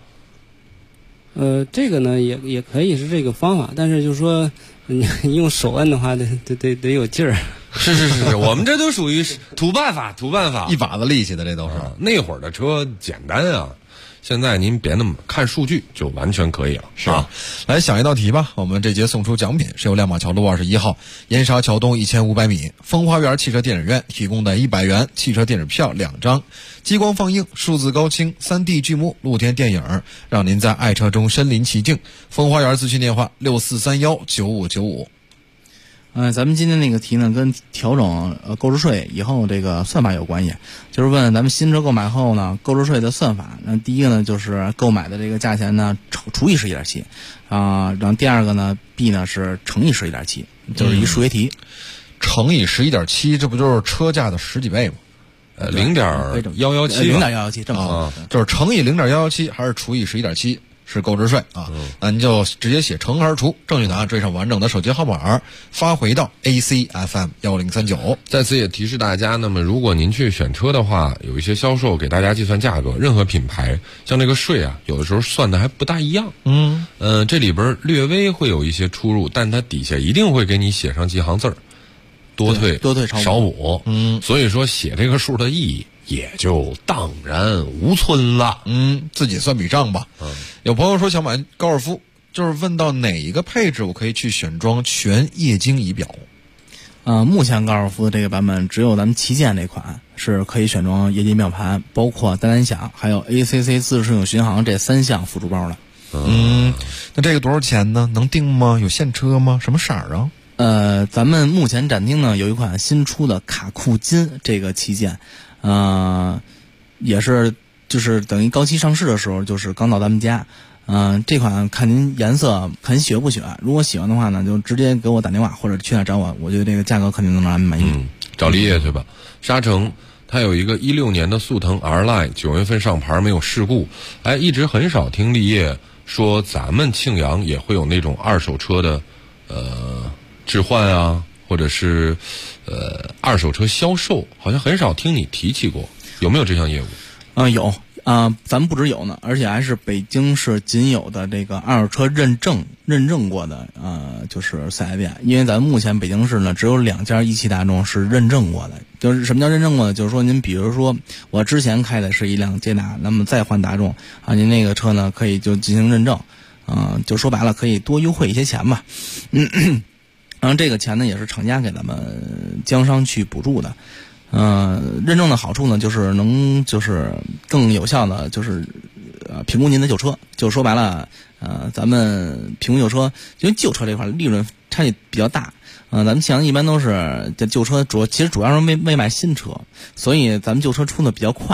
这个呢也可以是这个方法，但是就是说你用手摁的话，得有劲儿。 是，我们这都属于土办法， 一把子力气的，这都是。 那会儿的车简单啊，现在您别那么看数据就完全可以了， 是吧？来想一道题吧。我们这节送出奖品是由亮马桥路21号盐沙桥东1500米风花园汽车电影院提供的100元汽车电影票2张，激光放映、数字高清、3D 剧目、露天电影，让您在爱车中身临其境。风花园咨询电话64319595。 咱们今天那个题呢，跟调整购置税以后这个算法有关系，就是问咱们新车购买后呢，购置税的算法。那第一个呢，就是购买的这个价钱呢除以11.7，然后第二个呢 B 呢是乘以11.7，就是一数学题。 乘以11.7，这不就是车价的10几倍吗 ？0.117，这么说， 就是乘以0.117还是除以11.7？是购置税啊，那您就直接写乘还是除，正确答案缀上完整的手机号码，发回到 ACFM1039。 在此也提示大家，那么如果您去选车的话，有一些销售给大家计算价格，任何品牌像这个税啊，有的时候算的还不大一样。这里边略微会有一些出入，但它底下一定会给你写上几行字儿，多退少补。所以说写这个数的意义也就荡然无存了。 自己算笔账吧。有朋友说想买高尔夫，就是问到哪一个配置我可以去选装全液晶仪表。 目前高尔夫这个版本只有咱们旗舰这款是可以选装液晶仪表盘，包括单联响还有 ACC 自适应巡航这3项辅助包的。 那这个多少钱呢？能定吗？有现车吗？什么色儿啊？ 咱们目前展厅呢有一款新出的卡酷金这个旗舰，也是就是等于高期上市的时候，就是刚到咱们家。这款看您颜色，看您喜欢不喜欢。如果喜欢的话呢，就直接给我打电话或者去那找我，我觉得这个价格肯定能让人满意。 找立业去吧。沙城它有一个16年的速腾 R-Line， 9月份上牌没有事故。一直很少听立业说咱们庆阳也会有那种二手车的置换啊，或者是二手车销售，好像很少听你提起过，有没有这项业务？ 有咱们不只有呢，而且还是北京市仅有的这个二手车认证过的就是4S店。因为咱们目前北京市呢只有2家一汽大众是认证过的。就是什么叫认证过的？就是说您比如说我之前开的是一辆捷达，那么再换大众您那个车呢可以就进行认证，就说白了可以多优惠一些钱吧。然后这个钱呢也是厂家给咱们经商去补助的。认证的好处呢，就是能就是更有效的就是评估您的旧车。就说白了，咱们评估旧车，因为旧车这块利润差异比较大。咱们庆阳一般都是这旧车其实主要是为卖新车，所以咱们旧车出的比较快。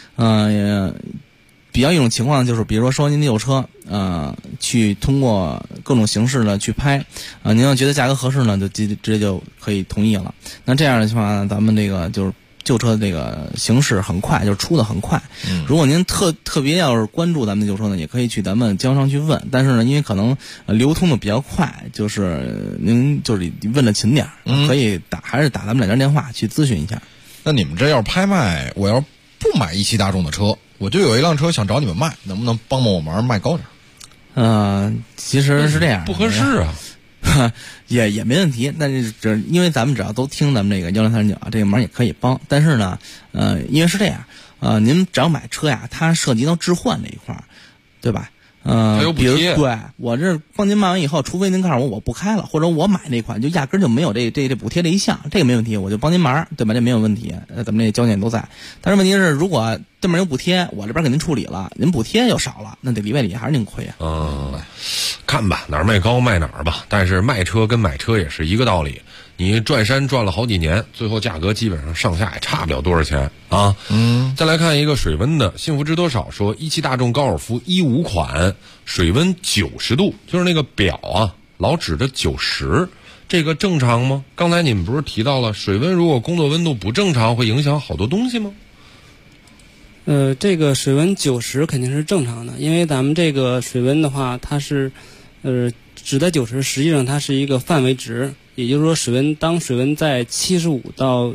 比较一种情况就是，比如说收您的旧车，去通过各种形式的去拍，您要觉得价格合适呢，就直接就可以同意了。那这样的情况呢，咱们这个就是旧车这个形式很快，就是出的很快。如果您特别要是关注咱们的旧车呢，也可以去咱们经销商去问。但是呢，因为可能流通的比较快，就是您就是问的勤点，可以还是打咱们2家电话去咨询一下。 那你们这要是拍卖，我要不买一汽大众的车，我就有一辆车想找你们卖，能不能帮我忙卖高点？ 其实是这样， 不合适啊。 也没问题。但是因为咱们只要都听咱们这个1039啊，这个忙也可以帮。但是呢，因为是这样，您只要买车呀，它涉及到置换这一块儿，对吧？比如对我这帮您办完以后，除非您告诉我不开了，或者我买那款就压根就没有这补贴这一项，这个没问题，我就帮您忙，对吧？这没有问题，咱们这交件都在。但是问题是，如果对面有补贴，我这边给您处理了，您补贴又少了，那这里外里还是您亏啊。 看吧，哪儿卖高卖哪儿吧。但是卖车跟买车也是一个道理。你转山转了好几年，最后价格基本上上下也差不了多少钱啊。再来看一个水温的，幸福知多少说17大众高尔夫15款水温90度，就是那个表啊老指着90，这个正常吗？刚才你们不是提到了水温如果工作温度不正常会影响好多东西吗？ 这个水温90肯定是正常的，因为咱们这个水温的话，它是指的90，实际上它是一个范围值。也就是说，当水温在75到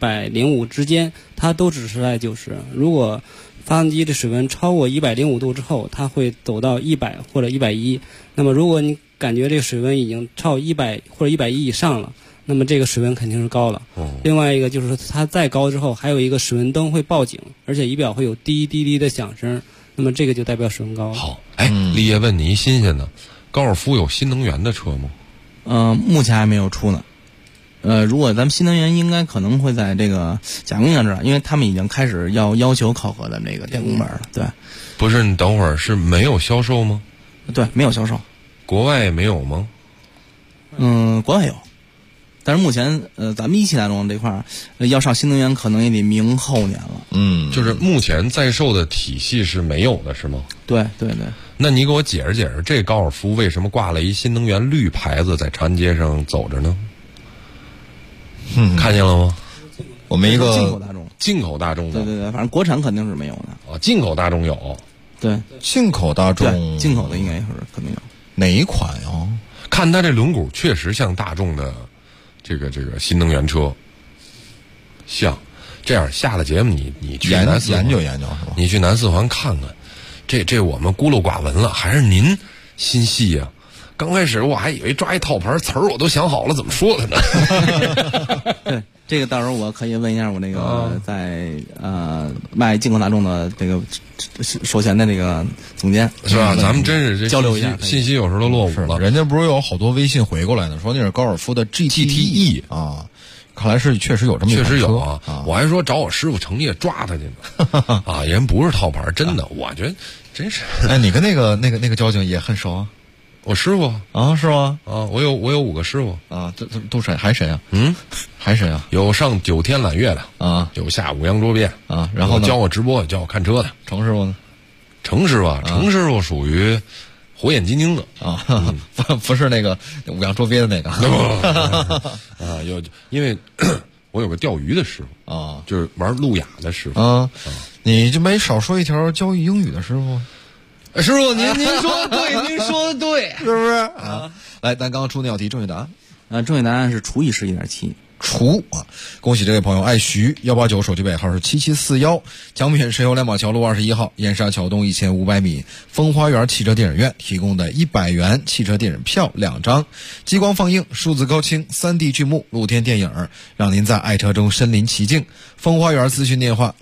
105之间，它都只是在90。如果发动机的水温超过105度之后，它会走到100或者110。那么，如果你感觉这个水温已经超100或者110以上了，那么这个水温肯定是高了。另外一个就是说，它再高之后，还有一个水温灯会报警，而且仪表会有滴滴滴的响声，那么这个就代表水温高了。 好，立业问你一新鲜的，高尔夫有新能源的车吗？ 目前还没有出呢。如果咱们新能源应该可能会在这个甲工上这儿，因为他们已经开始要求考核的那个电工本了。对， 不是，你等会儿是没有销售吗？ 对，没有销售。 国外也没有吗？ 国外有，但是目前咱们17大众这块要上新能源，可能也得明后年了。 就是目前在售的体系是没有的，是吗？ 对。 那你给我解释解释，这高尔夫为什么挂了一新能源绿牌子在长安街上走着呢？看见了吗？ 我们一个进口大众的，对，反正国产肯定是没有的。 进口大众有， 对， 进口大众， 进口的应该是肯定有。 哪一款呀？ 看它这轮毂确实像大众的这个新能源车，像这样下了节目你去南四环研究研究是吧？ 你去南四环看看。这我们孤陋寡闻了，还是您心细呀？刚开始我还以为抓一套牌词儿我都想好了怎么说的呢。 对，这个到时候我可以问一下我那个在卖进口大众的这个首先的那个总监， 是吧？咱们真是这交流一下， 信息有时候都落伍了。 人家不是有好多微信回过来呢，说那是高尔夫的 GTE 啊。看来是确实有这么一款车， 确实有啊！我还说找我师傅成夜抓他去呢，啊，人不是套牌，真的，我觉得真是。 你跟那个交警也很熟啊？ 我师傅啊，是吗？ 啊，我有5个师傅啊，这都谁？还谁啊？还谁啊？ 有上9天揽月的啊， 有下5洋捉鳖啊，然后教我直播，教我看车的。 程师傅呢？ 程师傅属于火眼金睛的啊，不是那个5洋捉鳖的那个啊，因为我有个钓鱼的师傅啊， 就是玩路亚的师傅啊，你就没少说一条教育英语的师傅。 师傅，您说的对，您说的对， 是不是啊？来，咱刚刚出那道题正确答案， 正确答案是除以11.7。 除啊！恭喜这位朋友爱徐189，手机尾号是7741，奖品是由亮马桥路21号燕莎桥东1500米风花园汽车电影院提供的100元汽车电影票2张，激光放映、数字高清、3D 剧目、露天电影，让您在爱车中身临其境。风花园咨询电话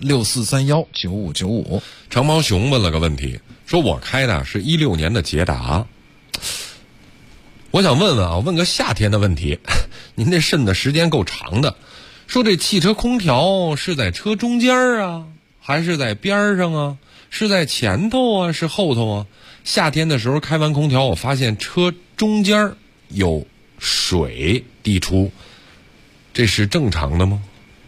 64319595。 长毛熊问了个问题，说我开的是16年的捷达。我想问个夏天的问题，您这审的时间够长的。说这汽车空调是在车中间啊，还是在边上啊？是在前头啊，是后头啊？夏天的时候开完空调，我发现车中间有水滴出，这是正常的吗？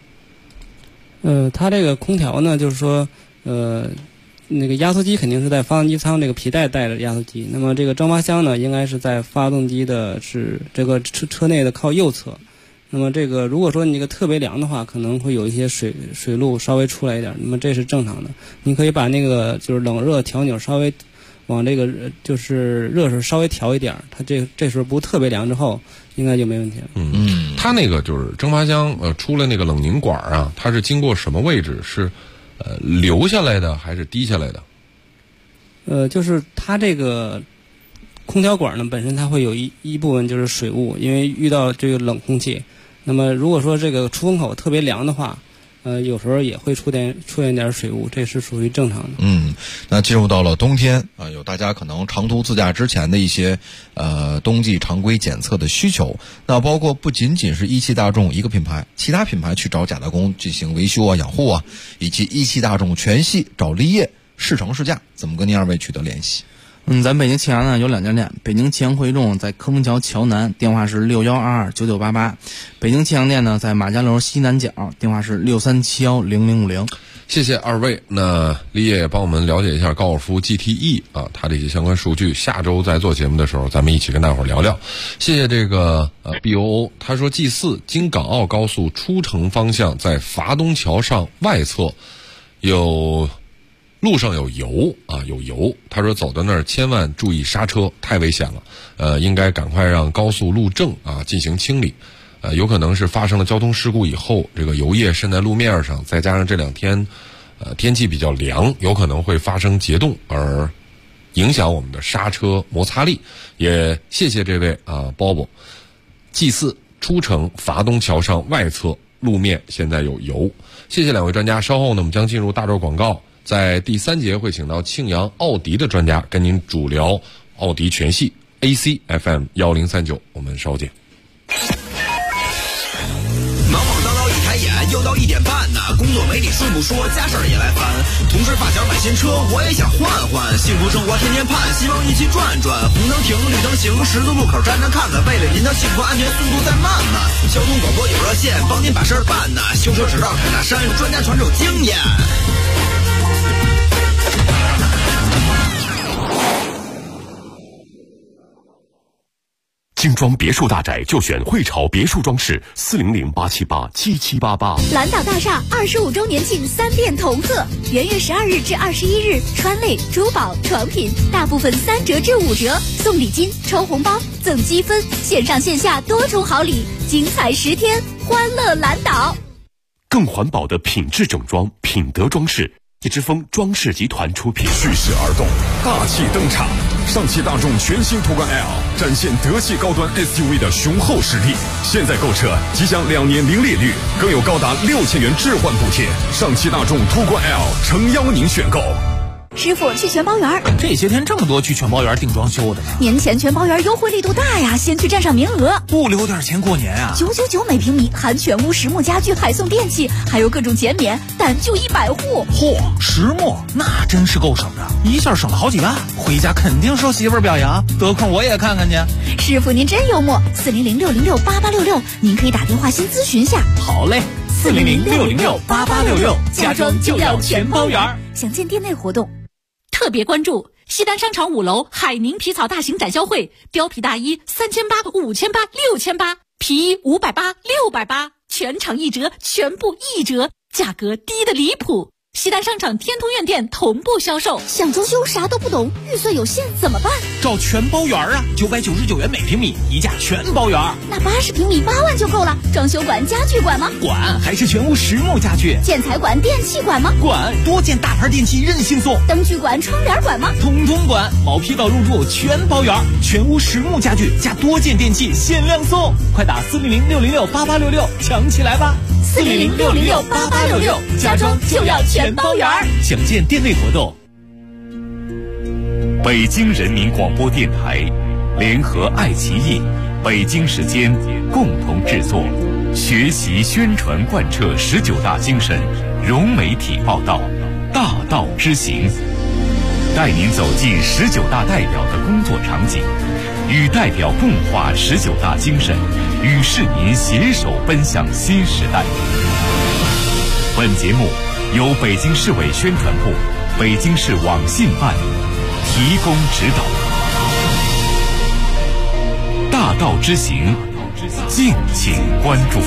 它这个空调呢，就是说，那个压缩机肯定是在发动机舱这个皮带带着压缩机，那么这个蒸发箱呢，应该是在发动机的是这个车内的靠右侧。那么这个如果说你这个特别凉的话，可能会有一些水路稍微出来一点，那么这是正常的。你可以把那个就是冷热调钮稍微往这个就是热时稍微调一点，它这时候不特别凉之后，应该就没问题了。 它那个就是蒸发箱出来那个冷凝管啊，它是经过什么位置？是流下来的还是滴下来的？ 就是它这个空调管呢本身它会有一部分就是水雾，因为遇到这个冷空气，那么如果说这个出风口特别凉的话，有时候也会出现点水雾，这是属于正常的。 那进入到了冬天啊，有大家可能长途自驾之前的一些冬季常规检测的需求，那包括不仅仅是一汽大众一个品牌，其他品牌去找甲大工进行维修啊、养护啊，以及一汽大众全系找立业试乘试驾，怎么跟您二位取得联系？ 咱北京启阳呢有2家店，北京启阳汇众在科丰桥桥南，电话是61229988；北京启阳店呢在马家楼西南角，电话是63710050。 谢谢二位。那立业也帮我们了解一下高尔夫 GTE 啊，它的一些相关数据。下周在做节目的时候，咱们一起跟大伙儿聊聊。谢谢这个BOO， 他说 G4 京港澳高速出城方向在伐东桥上外侧路上有油啊，有油。他说走到那儿千万注意刹车，太危险了。应该赶快让高速路政啊进行清理。有可能是发生了交通事故以后，这个油液渗在路面上，再加上这2天天气比较凉，有可能会发生结冻，而影响我们的刹车摩擦力。也谢谢这位包 G4 出城伐东桥上外侧路面现在有油。谢谢2位专家。稍后呢，我们将进入大洲广告。在第3节会请到庆阳奥迪的专家跟您主聊奥迪全系 AC FM 1039，我们稍见。 忙忙叨叨一抬眼，又到1点半呢。工作没理顺不说，家事儿也来烦。同事发小买新车，我也想换换。幸福生活天天盼，希望一起转转。红灯停，绿灯行，十字路口站站看看。为了您的幸福安全，速度再慢慢。交通广播有热线，帮您把事儿办呢。修车只绕凯大山，专家传授经验。 精装别墅大宅就选汇潮别墅装饰，400-878-7788。 蓝岛大厦25周年庆3店同贺，元月12日至21日，川类、珠宝、床品大部分3折至5折，送礼金、抽红包、赠积分，线上线下多重好礼，精彩10天，欢乐蓝岛。 更环保的品质整装，品德装饰，叶之峰装饰集团出品。 蓄势而动，大气登场。上汽大众全新途观 L 展现德系高端 SUV 的雄厚实力。现在购车即享2年零利率，更有高达6000元置换补贴。上汽大众途观 L 诚邀您选购。 师傅去全包园， 这些天这么多去全包园订装修的呢。 年前全包园优惠力度大呀，先去占上名额， 不留点钱过年啊 ！999每平米，含全屋实木家具，还送电器，还有各种减免，但就100户。 嚯，实木那真是够省的，一下省了好几万，回家肯定受媳妇儿表扬，得空我也看看去。 师傅您真幽默，400-606-8866，您可以打电话先咨询下。 好嘞，400-606-8866，家装就要全包园。 详见店内活动。 特别关注西单商场5楼海宁皮草大型展销会，貂皮大衣3800、5800、6800，皮衣580、680，全场1折，全部1折，价格低得离谱。西单商场天通苑店同步销售。 想装修啥都不懂，预算有限怎么办？ 找全包园啊，999元每平米，一价全包园。 那80平米8万就够了。装修管、家具管吗？ 管，还是全屋实木家具。 建材管、电器管吗？ 管，多件大牌电器任性送。 灯具管、窗帘管吗？ 通通管，毛坯到入住全包园，全屋实木家具加多件电器限量送，快打400-606-8866抢起来吧 ！400-606-8866，家装就要全包圆。 详见店内活动。 北京人民广播电台联合爱奇艺、北京时间共同制作，学习宣传贯彻19大精神，融媒体报道，大道之行，带您走进19大代表的工作场景，与代表共话19大精神，与市民携手奔向新时代。本节目由北京市委宣传部、北京市网信办提供指导。大道之行，敬请关注。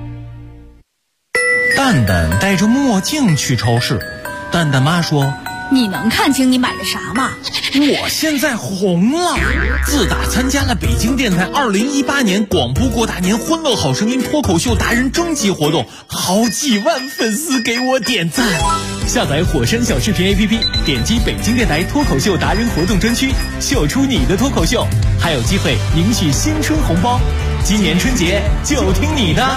蛋蛋戴着墨镜去超市，蛋蛋妈说：“ 你能看清你买的啥吗？ 我现在红了，自打参加了北京电台2018年广播过大年欢乐好声音脱口秀达人征集活动，好几万粉丝给我点赞。下载火山小视频 APP， 点击北京电台脱口秀达人活动专区，秀出你的脱口秀，还有机会赢取新春红包。今年春节就听你的。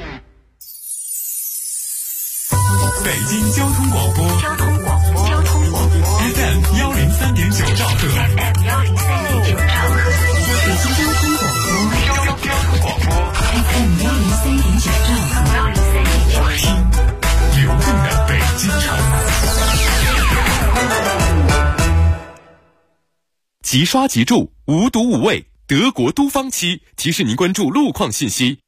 北京交通广播FM 103.9兆赫， 北京交通广播 FM 103.9兆赫， 听流动的北京城。 即刷即住，无毒无味，德国都方漆提示您关注路况信息。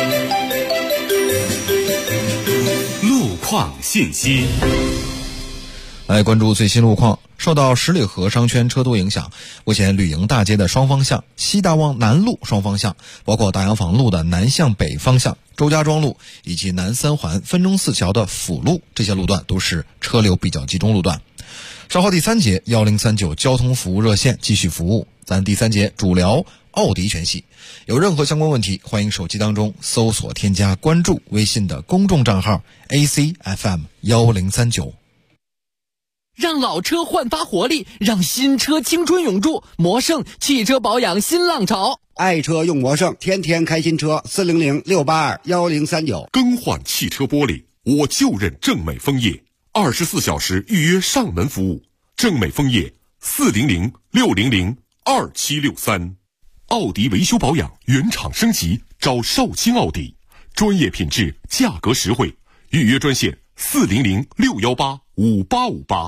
路况信息， 来关注最新路况。受到十里河商圈车多影响，目前旅营大街的双方向、西大望南路双方向，包括大洋坊路的南向北方向、周家庄路以及南三环分钟寺桥的辅路，这些路段都是车流比较集中路段。稍后第3节1039交通服务热线继续服务，咱第3节主聊奥迪全系。有任何相关问题，欢迎手机当中搜索添加关注微信的公众账号 ACFM1039。 让老车焕发活力，让新车青春永驻。魔胜汽车保养新浪潮， 爱车用魔胜，天天开新车，400-682-1039。 更换汽车玻璃，我就认正美枫叶，24小时预约上门服务。正美枫叶400-600-2763。奥迪维修保养原厂升级，找少卿奥迪，专业品质，价格实惠。预约专线400-618-5858。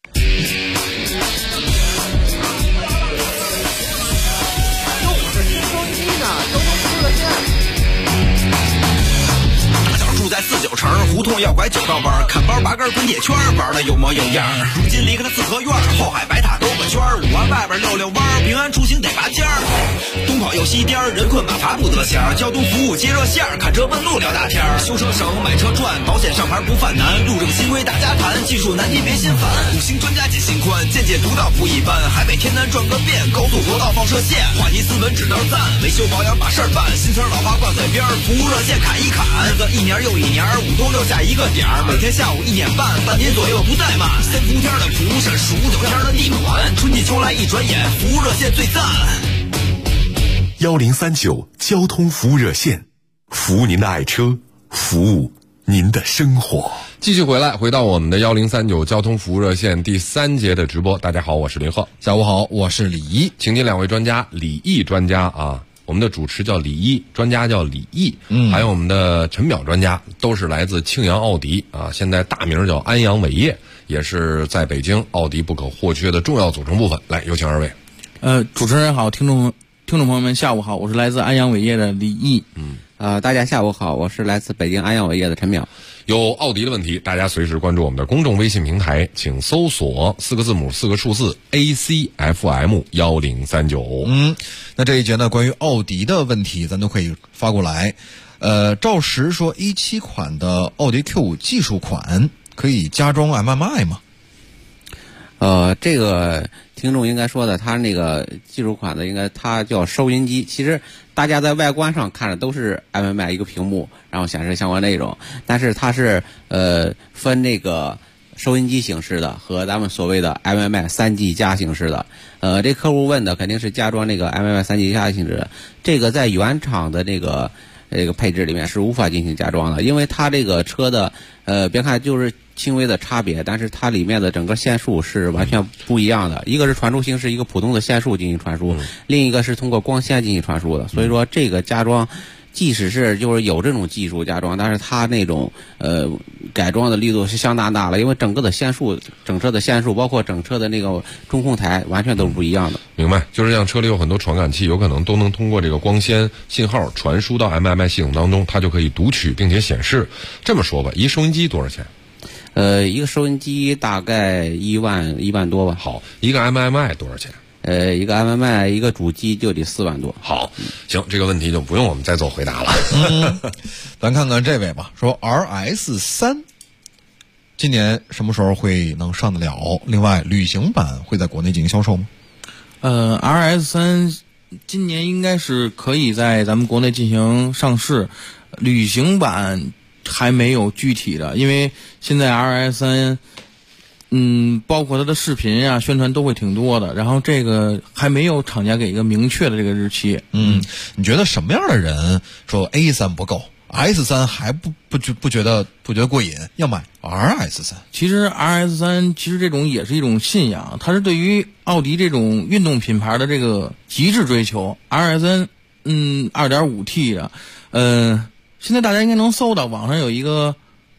住在49城，胡同要拐9道弯，看包拔根滚铁圈，玩的有模有样。如今离开了四合院，后海白塔兜个圈，5环外边溜溜弯，平安出行得拔尖儿。东跑右西颠，人困马乏不得闲。交通服务接热线，看车问路聊大天。修车省，买车赚，保险上牌不犯难。路政新规大家谈，技术难题别心烦。5星专家解心宽，见解独到不一般。海北天南转个遍，高速国道放射线，话题斯文指道赞，维修保养把事儿办。新词老话挂嘴边，服务热线砍一砍。日子一年又一年，5都留下一个点儿，每天下午1点半，半年左右不怠慢。3伏天的服务是数9天的地暖，春季秋来一转眼，服务热线最赞。 1039交通服务热线，服务您的爱车，服务您的生活。 继续回到我们的1039交通服务热线第3节的直播。大家好，我是林鹤。 下午好，我是李一。 请进2位专家，李毅专家啊，我们的主持叫李一，专家叫李毅，还有我们的陈淼专家，都是来自庆阳奥迪啊，现在大名叫安阳伟业，也是在北京奥迪不可或缺的重要组成部分。来，有请2位。 主持人好，听众朋友们下午好，我是来自安阳伟业的李毅。 大家下午好，我是来自北京安阳伟业的陈淼。 有奥迪的问题，大家随时关注我们的公众微信平台，请搜索4个字母4个数字 ACFM1039。 那这一节呢，关于奥迪的问题，咱都可以发过来。赵石说，17款的奥迪 Q5 技术款可以加装 MMI 吗？ 这个听众应该说的，他那个技术款的应该它叫收音机。其实大家在外观上看着都是 MMI 一个屏幕，然后显示相关内容，但是它是分那个收音机形式的和咱们所谓的 MMI 3G 加形式的。这客户问的肯定是加装那个 MMI 3G 加形式的，这个在原厂的这个配置里面是无法进行加装的，因为它这个车的别看就是轻微的差别，但是它里面的整个线束是完全不一样的。一个是传输形式，一个普通的线束进行传输，另一个是通过光纤进行传输的。所以说这个加装，即使是就是有这种技术加装，但是它那种改装的力度是相当大了，因为整个的线束、整车的线束，包括整车的那个中控台，完全都是不一样的。 明白，就是像车里有很多传感器，有可能都能通过这个光纤信号传输到 MMI 系统当中，它就可以读取并且显示。这么说吧，一收音机多少钱？ 一个收音机大概1万多吧。 好，一个 MMI 多少钱？ 一个 MMI 一个主机就得4万多。 好，行，这个问题就不用我们再做回答了。 咱看看这位吧，说 RS3 今年什么时候会能上得了？另外，旅行版会在国内进行销售吗 ？RS3今年应该是可以在咱们国内进行上市，旅行版还没有具体的，因为现在 RS3，包括它的视频啊、宣传都会挺多的，然后这个还没有厂家给一个明确的这个日期。 你觉得什么样的人说 A3 不够？S3还不觉得过瘾，要买 RS3。 其实 RS3 这种也是一种信仰，它是对于奥迪这种运动品牌的这个极致追求。RS3 2.5T 的，现在大家应该能搜到网上有一个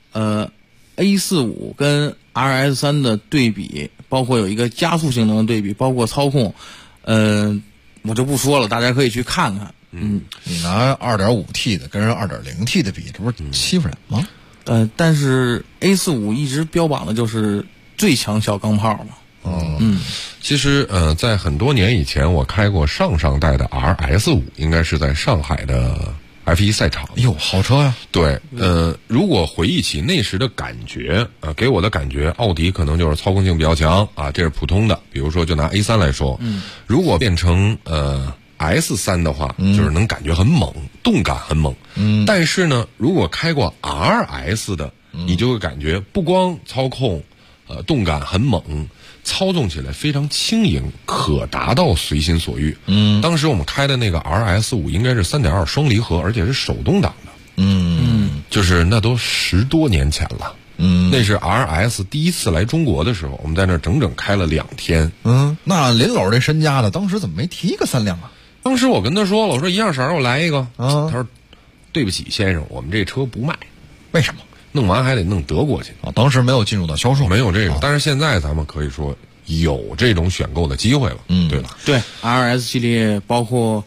A45跟 RS3 的对比，包括有一个加速性能的对比，包括操控，我就不说了，大家可以去看看。 你拿 2.5T 的跟人 2.0T 的比，这不是欺负人吗？ 但是 A45 一直标榜的就是最强小钢炮嘛。 其实在很多年以前，我开过上代的 RS5，应该是在上海的 F1 赛场。 哟，好车呀！ 对，如果回忆起那时的感觉，给我的感觉，奥迪可能就是操控性比较强啊，这是普通的。比如说，就拿 A3 来说，如果变成S3 的话，就是能感觉很猛，动感很猛。但是呢，如果开过 RS 的，你就会感觉不光操控，动感很猛，操纵起来非常轻盈，可达到随心所欲。当时我们开的那个 RS5 应该是 3.2 双离合，而且是手动挡的。就是那都10多年前了。那是 RS 第一次来中国的时候，我们在那整整开了2天。 那林老这身家的，当时怎么没提个3辆啊？ 当时我跟他说了，我说一样色儿我来一个。他说对不起先生，我们这车不卖。 为什么？ 弄完还得弄德国去啊！当时没有进入到销售， 没有这个，但是现在咱们可以说有这种选购的机会了。对吧？ 对 RS 系列包括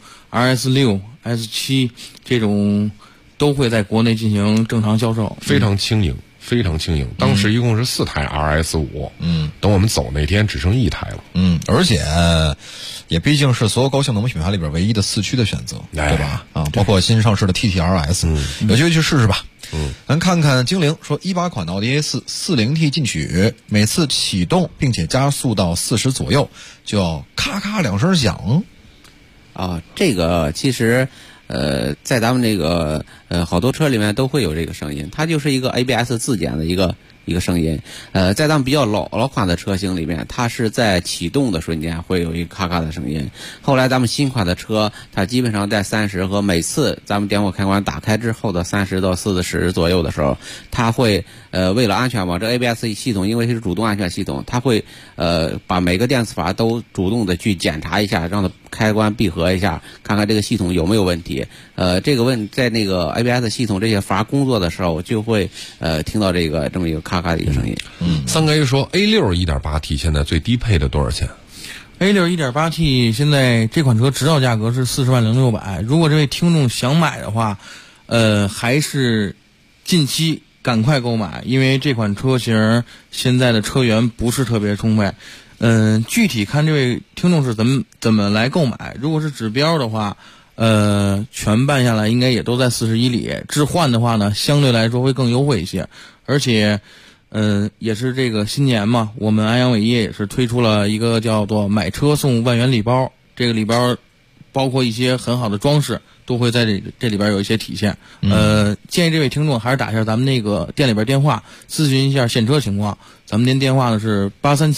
RS6、S7 这种都会在国内进行正常销售， 非常轻盈。非常轻盈，当时一共是4台 RS5，等我们走那天只剩1台了， 而且也毕竟是所有高性能品牌里边唯一的4驱的选择，对吧？包括新上市的 TT-RS，有机会去试试吧。咱看看精灵说，18款的奥迪 A4 40T 进取，每次启动并且加速到40左右，就要咔咔2声响。 这个其实。在咱们这个好多车里面都会有这个声音，它就是一个 ABS 自检的一个声音。在咱们比较老款的车型里面，它是在启动的瞬间会有一个咔咔的声音。后来咱们新款的车，它基本上在30和每次咱们点火开关打开之后的30到40左右的时候，它会为了安全嘛，这 ABS 系统因为是主动安全系统，它会把每个电磁阀都主动的去检查一下，让它开关闭合一下，看看这个系统有没有问题。这个在那个 ABS 系统这些阀工作的时候，就会听到这么一个咔咔的一个声音。 三哥说 A6 1.8T 现在最低配的多少钱 ？A6 1.8T 现在这款车指导价格是40.600万。如果这位听众想买的话，还是近期赶快购买，因为这款车型现在的车源不是特别充沛。具体看这位听众是怎么来购买。如果是指标的话，全办下来应该也都在41里。置换的话呢，相对来说会更优惠一些。而且，也是这个新年嘛，我们安阳伟业也是推出了一个叫做买车送万元礼包。这个礼包包括一些很好的装饰，都会在这里边有一些体现。建议这位听众还是打一下咱们那个店里边电话，咨询一下现车情况。咱们电话呢是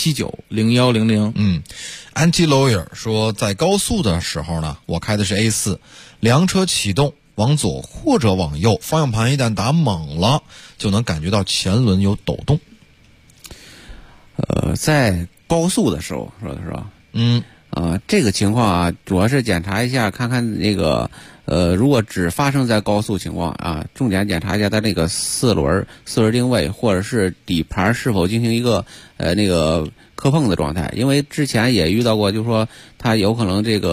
83790100。 Anti Lawyer 说，在高速的时候呢，我开的是 A4， 两车启动往左或者往右，方向盘一旦打猛了，就能感觉到前轮有抖动。 在高速的时候说的是吧？这个情况啊，主要是检查一下，看看那个如果只发生在高速情况啊，重点检查一下它那个四轮定位，或者是底盘是否进行一个那个磕碰的状态。因为之前也遇到过，就是说它有可能这个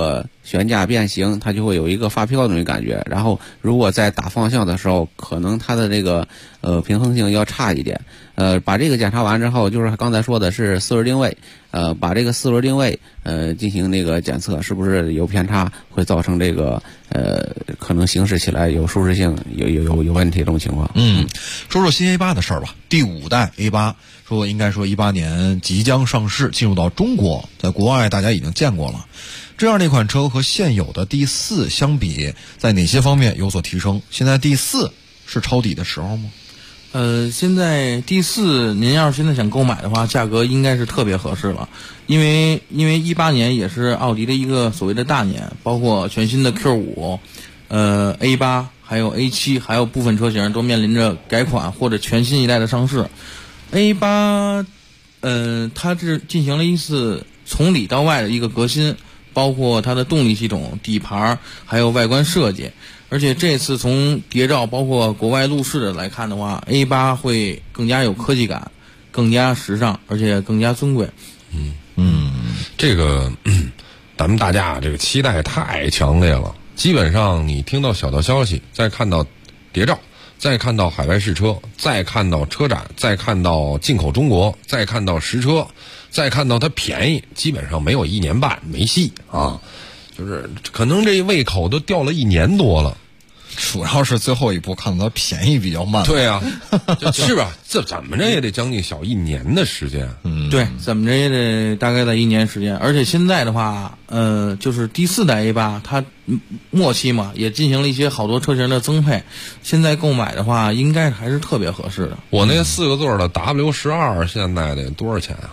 悬架变形，它就会有一个发飘的那种感觉。然后如果在打方向的时候，可能它的这个平衡性要差一点。把这个检查完之后，就是刚才说的是4轮定位，把这个4轮定位进行那个检测，是不是有偏差，会造成这个可能行驶起来有舒适性有问题这种情况。 说说新 A8 的事儿吧。第5代 A8 说应该说18年即将上市，进入到中国，在国外大家已经见过了。这样的一款车和现有的第4相比，在哪些方面有所提升？现在第4是抄底的时候吗？ 现在第4，您要是现在想购买的话，价格应该是特别合适了，因为18年也是奥迪的一个所谓的大年，包括全新的 Q5、A8，还有 A7，还有部分车型都面临着改款或者全新一代的上市。A8，它是进行了一次从里到外的一个革新，包括它的动力系统、底盘，还有外观设计。而且这次从谍照包括国外路试的来看的话 ，A8 会更加有科技感，更加时尚，而且更加尊贵。 这个咱们大家这个期待太强烈了。基本上你听到小道消息，再看到谍照，再看到海外试车，再看到车展，再看到进口中国，再看到实车，再看到它便宜，基本上没有1年半没戏啊。就是可能这胃口都掉了1年多了， 主要是最后一步看到它便宜比较慢。 对啊，是吧？这怎么着也得将近小1年的时间。 对，怎么着也得大概在1年时间。而且现在的话，就是第4代 A8，它末期嘛，也进行了一些好多车型的增配。现在购买的话，应该还是特别合适的。 我那4个座的 W12现在得多少钱啊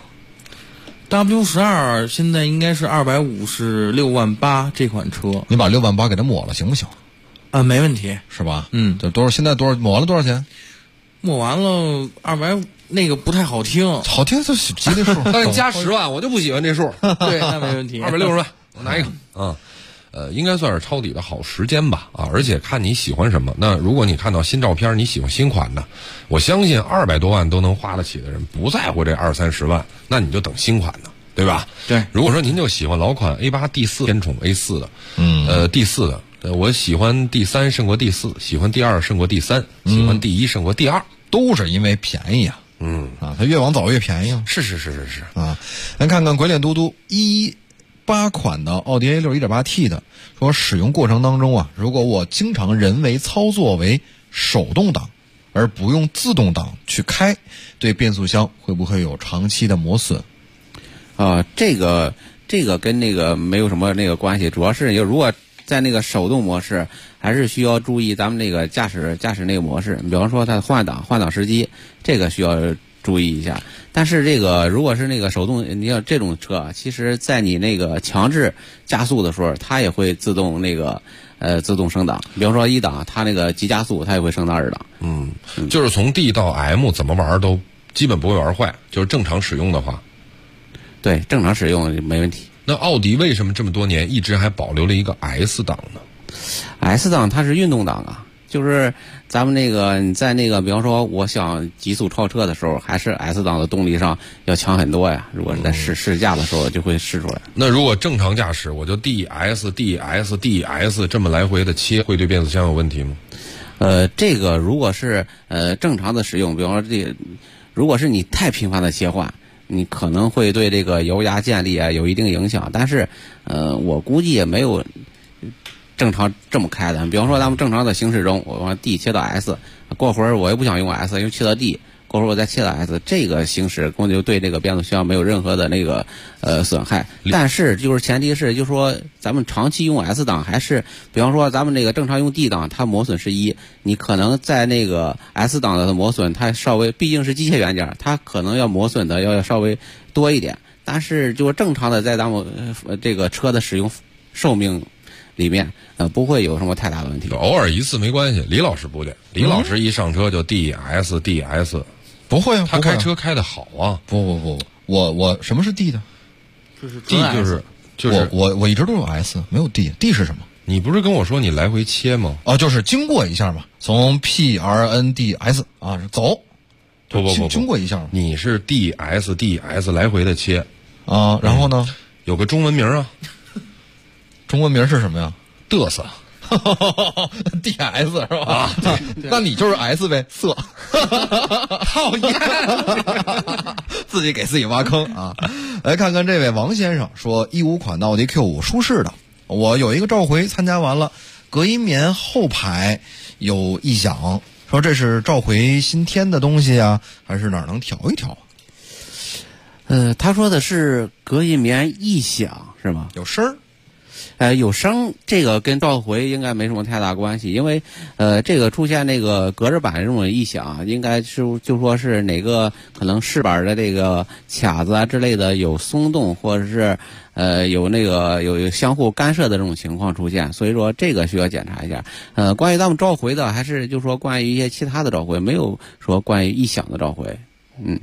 ？W12现在应该是256万8这款车。 你把6万8给它抹了行不行？ 没问题， 是吧？这多少？现在多少？抹完了多少钱？ 抹完了200，那个不太好听。 好听就是吉利数， 但是加10万，我就不喜欢这数。 对，那没问题。 260万，我拿一个。应该算是抄底的好时间吧。而且看你喜欢什么。那如果你看到新照片，你喜欢新款的，我相信200多万都能花得起的人，不在乎这20-30万，那你就等新款的，对吧？ 对。 如果说您就喜欢老款 A8 第4偏宠 A4 的，第4的。我喜欢第3胜过第4，喜欢第2胜过第3，喜欢第1胜过第2， 都是因为便宜啊。它越往早越便宜啊。 是啊。来看看鬼脸嘟嘟18款的奥迪 A6 1.8T 的，说使用过程当中啊，如果我经常人为操作为手动挡，而不用自动挡去开，对变速箱会不会有长期的磨损？ 这个跟那个没有什么那个关系，主要是如果在那个手动模式，还是需要注意咱们那个驾驶那个模式。比方说它换挡时机，这个需要注意一下。但是这个如果是那个手动，你要这种车，其实在你那个强制加速的时候，它也会自动那个自动升档。比方说1档，它那个急加速，它也会升到2档。 就是从 D 到 M 怎么玩都基本不会玩坏，就是正常使用的话。 对，正常使用没问题。 那奥迪为什么这么多年一直还保留了一个 S 档呢 ？S 档它是运动档啊，就是咱们那个你在那个，比方说我想急速超车的时候，还是 S 档的动力上要强很多呀。如果是在试驾的时候就会试出来。 那如果正常驾驶，我就 DS 这么来回的切，会对变速箱有问题吗？ 这个如果是正常的使用，比方说如果是你太频繁的切换，你可能会对这个油压建立啊有一定影响，但是我估计也没有正常这么开的。比方说咱们正常的行驶中，我往 D 切到 S， 过会儿我也不想用 S， 因为切到 D， 过会儿我再切到 S， 这个行驶估计就对这个变速箱没有任何的那个损害。但是就是前提是，就是说咱们长期用 S 档，还是比方说咱们这个正常用 D 档，它磨损是1，你可能在那个 S 档的磨损，它稍微毕竟是机械元件，它可能要磨损的要稍微多一点。但是就是正常的在咱们这个车的使用寿命里面，不会有什么太大的问题。 偶尔一次没关系。李老师不对，李老师一上车就 DS， 不会啊， 他开车开得好啊。 不，我什么是 D 的？ 就是 D 就是我一直都有 S， 没有 D。D 是什么？ 你不是跟我说你来回切吗？ 就是经过一下嘛，从 PRNDS 啊走。 不， 经过一下， 你是 DS 来回的切啊，然后呢， 有个中文名啊， 中文名是什么呀？嘚瑟。DS 是吧？啊，那你就是 S 呗，色。讨厌，自己给自己挖坑啊！来看看这位王先生说，15款的奥迪 Q5 舒适的，我有一个召回参加完了，隔音棉后排有异响，说这是召回新添的东西啊，还是哪儿能调一调？ 他说的是隔音棉异响是吗？ 有声儿。 有声，这个跟召回应该没什么太大关系，因为这个出现那个隔热板这种异响，应该是就说是哪个可能饰板的这个卡子啊之类的有松动，或者是有那个有相互干涉的这种情况出现，所以说这个需要检查一下。关于咱们召回的，还是就说关于一些其他的召回，没有说关于异响的召回。嗯。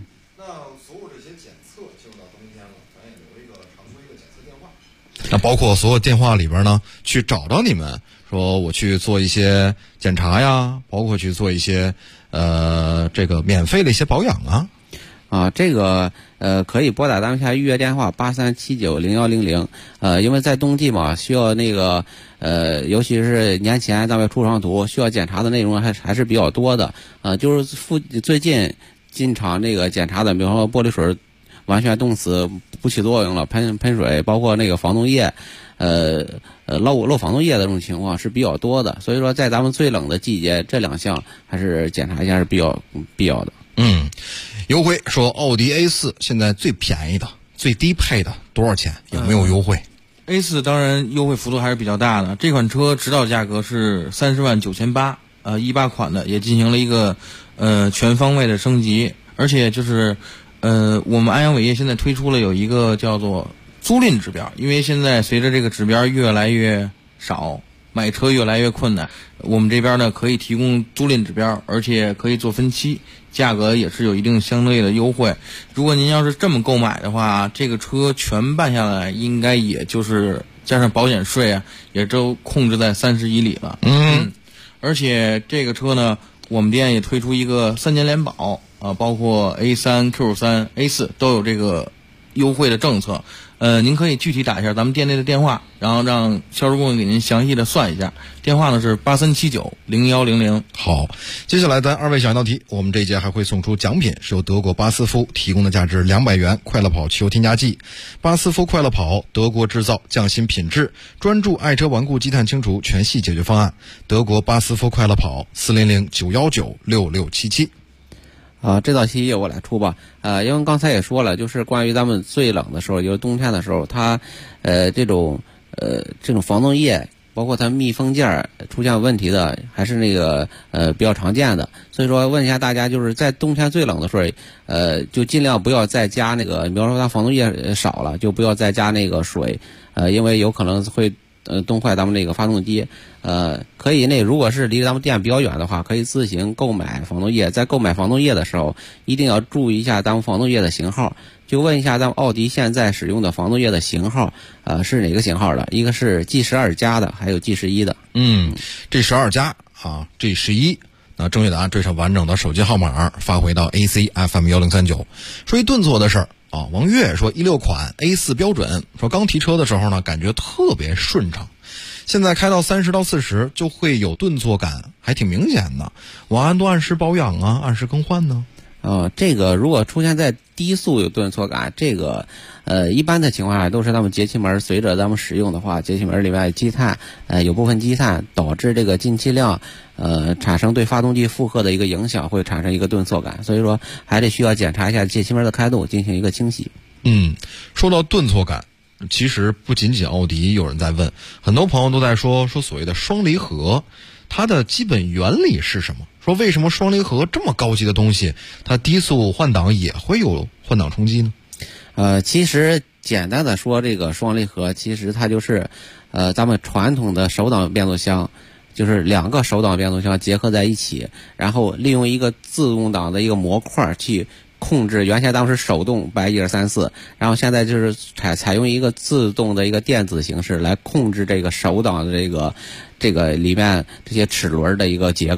那包括所有电话里边呢，去找到你们，说我去做一些检查呀，包括去做一些这个免费的一些保养啊。 啊，这个可以拨打咱们下预约电话83790100，因为在冬季嘛，需要那个尤其是年前咱们出厂图需要检查的内容还是比较多的，就是最近进厂那个检查的，比方说玻璃水完全冻死不起作用了，喷水，包括那个防冻液，漏防冻液的这种情况是比较多的，所以说在咱们最冷的季节，这两项还是检查一下是比较必要的。 优惠说奥迪 A4 现在最便宜的、最低配的多少钱？有没有优惠 ？A4 当然优惠幅度还是比较大的，这款车指导价格是30.98万，18款的也进行了一个全方位的升级，而且就是我们安阳伟业现在推出了有一个叫做租赁指标，因为现在随着这个指标越来越少，买车越来越困难，我们这边呢可以提供租赁指标，而且可以做分期，价格也是有一定相对的优惠。如果您要是这么购买的话，这个车全办下来应该也就是加上保险税啊，也都控制在30以里了。而且这个车呢，我们店也推出一个3年联保包括 A3、Q3、A4 都有这个优惠的政策。您可以具体打一下咱们店内的电话，然后让销售顾问给您详细的算一下。电话呢是83790100。 好，接下来咱2位小道题，我们这一节还会送出奖品，是由德国巴斯夫提供的价值200元快乐跑汽油添加剂。巴斯夫快乐跑，德国制造，匠心品质，专注爱车顽固积碳清除全系解决方案。德国巴斯夫快乐跑，400-919-6677。 这道题由我来出吧。因为刚才也说了，就是关于咱们最冷的时候，就是冬天的时候，它这种防冻液，包括它密封件出现问题的，还是那个比较常见的。所以说问一下大家，就是在冬天最冷的时候，就尽量不要再加那个，比方说它防冻液少了，就不要再加那个水，因为有可能会冻坏咱们那个发动机。可以如果是离咱们店比较远的话，可以自行购买防冻液。在购买防冻液的时候，一定要注意一下咱们防冻液的型号。就问一下咱们奥迪现在使用的防冻液的型号，是哪个型号的？一个是 G12 加的，还有 G11 的。 G12 加啊 ，G11。那正确答案缀上完整的手机号码发回到 AC FM1039。说一顿挫的事儿啊，王月说16款 A4 标准，说刚提车的时候呢，感觉特别顺畅。现在开到30到40就会有顿挫感，还挺明显的。我都按时保养啊，按时更换呢。 这个如果出现在低速有顿挫感，这个一般的情况下都是咱们节气门随着咱们使用的话，节气门里面积碳，有部分积碳导致这个进气量产生对发动机负荷的一个影响，会产生一个顿挫感，所以说还得需要检查一下节气门的开度，进行一个清洗。 说到顿挫感，其实不仅仅奥迪有人在问，很多朋友都在说所谓的双离合，它的基本原理是什么？说为什么双离合这么高级的东西，它低速换挡也会有换挡冲击呢？ 其实简单的说，这个双离合其实它就是咱们传统的手挡变速箱，就是2个手挡变速箱结合在一起，然后利用一个自动挡的一个模块去控制。原先当时手动摆1、2、3、4，然后现在就是采用一个自动的一个电子形式来控制这个手挡的这个里面这些齿轮的一个结构。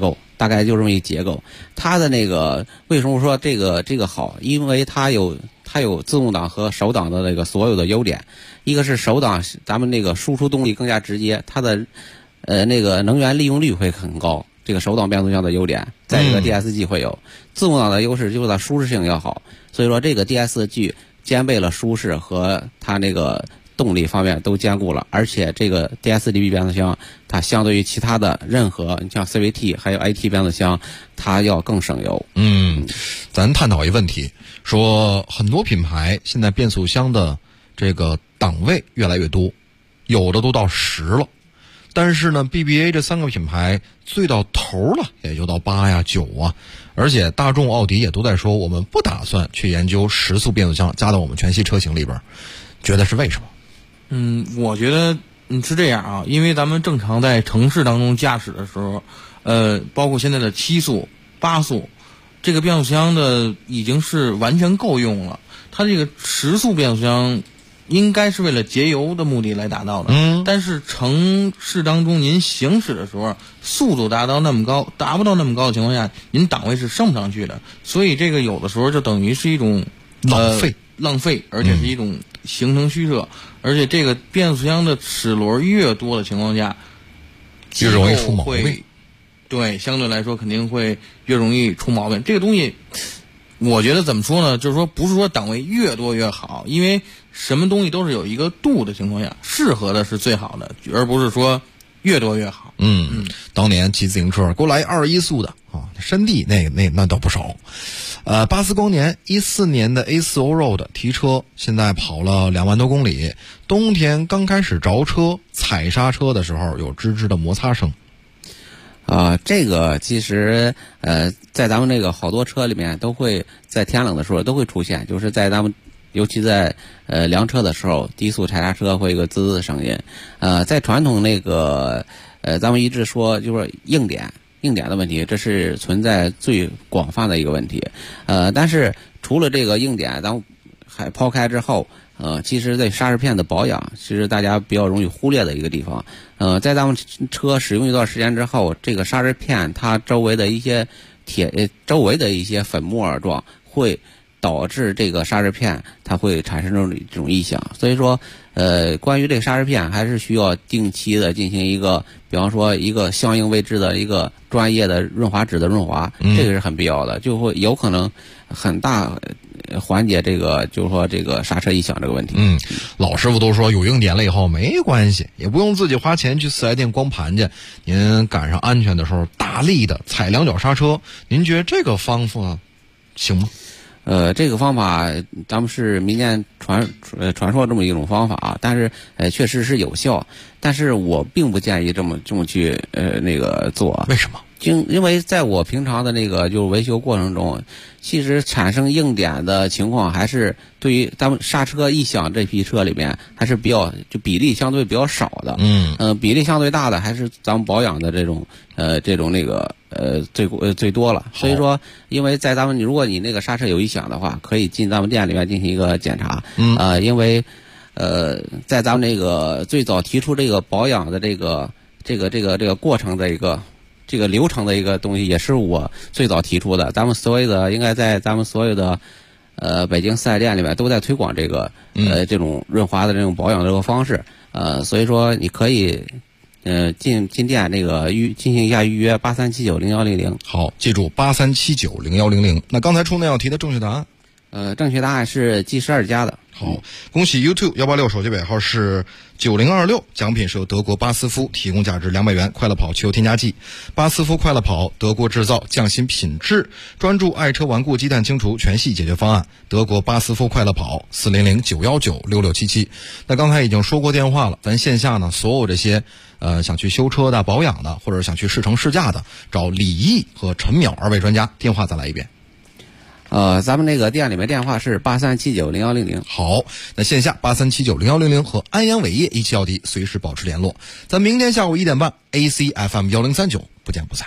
大概就这么一结构。它的那个为什么说这个好？因为它有自动挡和手挡的那个所有的优点。一个是手挡，咱们那个输出动力更加直接，它的那个能源利用率会很高。这个手挡变速箱的优点，在这个 DSG 会有。自动挡的优势就是它舒适性要好，所以说这个 DSG 兼备了舒适和它那个动力方面都兼顾了，而且这个 DSG 变速箱它相对于其他的任何你像 CVT 还有 IT 变速箱，它要更省油。 咱探讨一个问题，说很多品牌现在变速箱的这个档位越来越多，有的都到10了。但是呢 BBA 这3个品牌最到头了也就到8呀9啊，而且大众奥迪也都在说我们不打算去研究10速变速箱加到我们全系车型里边，觉得是为什么？ 我觉得是这样啊，因为咱们正常在城市当中驾驶的时候，包括现在的7速8速，这个变速箱的已经是完全够用了，它这个10速变速箱应该是为了节油的目的来达到的，但是城市当中您行驶的时候，速度达不到那么高的情况下，您档位是升不上去的，所以这个有的时候就等于是一种浪费，而且是一种行程虚设，而且这个变速箱的齿轮越多的情况下， 越容易出毛病。 对，相对来说肯定会越容易出毛病。这个东西我觉得怎么说呢，就是说不是说档位越多越好，因为什么东西都是有一个度的情况下，适合的是最好的，而不是说越多越好。 当年骑自行车给我来21速的啊，山地那倒不少。巴斯光年14年的 A4 Allroad 提车，现在跑了2万多公里，冬天刚开始着车踩刹车的时候有吱吱的摩擦声。 这个其实在咱们那个好多车里面都会在天冷的时候都会出现，就是在咱们尤其在凉车的时候，低速踩刹车会有一个滋滋的声音。在传统那个咱们一直说就是硬点的问题，这是存在最广泛的一个问题。但是除了这个硬点，咱们还抛开之后，其实对刹车片的保养，其实大家比较容易忽略的一个地方。在咱们车使用一段时间之后，这个刹车片它周围的一些粉末状会导致这个刹车片它会产生这种异响。所以说关于这个刹车片还是需要定期的进行一个，比方说一个相应位置的一个专业的润滑脂的润滑，这个是很必要的，就会有可能很大缓解这个就是说这个刹车异响这个问题。 老师傅都说有硬点了以后没关系，也不用自己花钱去4S店光盘去，您赶上安全的时候大力的踩2脚刹车，您觉得这个方法行吗？ 这个方法咱们是民间传说这么一种方法，但是确实是有效，但是我并不建议这么去那个做。 为什么？ 因为在我平常的那个就是维修过程中，其实产生硬点的情况还是对于咱们刹车异响这批车里面还是比例相对比较少的。比例相对大的还是咱们保养的这种那个最多了。所以说，因为在咱们如果你那个刹车有异响的话，可以进咱们店里面进行一个检查。因为在咱们那个最早提出这个保养的这个过程的这个流程的一个东西，也是我最早提出的。咱们所有的应该在咱们所有的北京4S店里面都在推广这个这种润滑的这种保养的这个方式。所以说你可以进店那个进行一下预约83790100。 好，记住83790100。那刚才出那道题的正确答案？ 正确答案是 G12加的。 好，恭喜 YouTube 186手机尾号是9026，奖品是由德国巴斯夫提供价值200元快乐跑汽油添加剂。巴斯夫快乐跑，德国制造，匠心品质，专注爱车顽固积碳清除全系解决方案。德国巴斯夫快乐跑400-919-6677。那刚才已经说过电话了，咱线下呢所有这些想去修车的、保养的，或者想去试乘试驾的，找李毅和陈淼2位专家。电话再来一遍。 咱们那个店里面电话是83790100。 好，那线下83790100和安阳伟业一汽奥迪随时保持联络。咱明天下午1点半 ACFM 1039不见不散。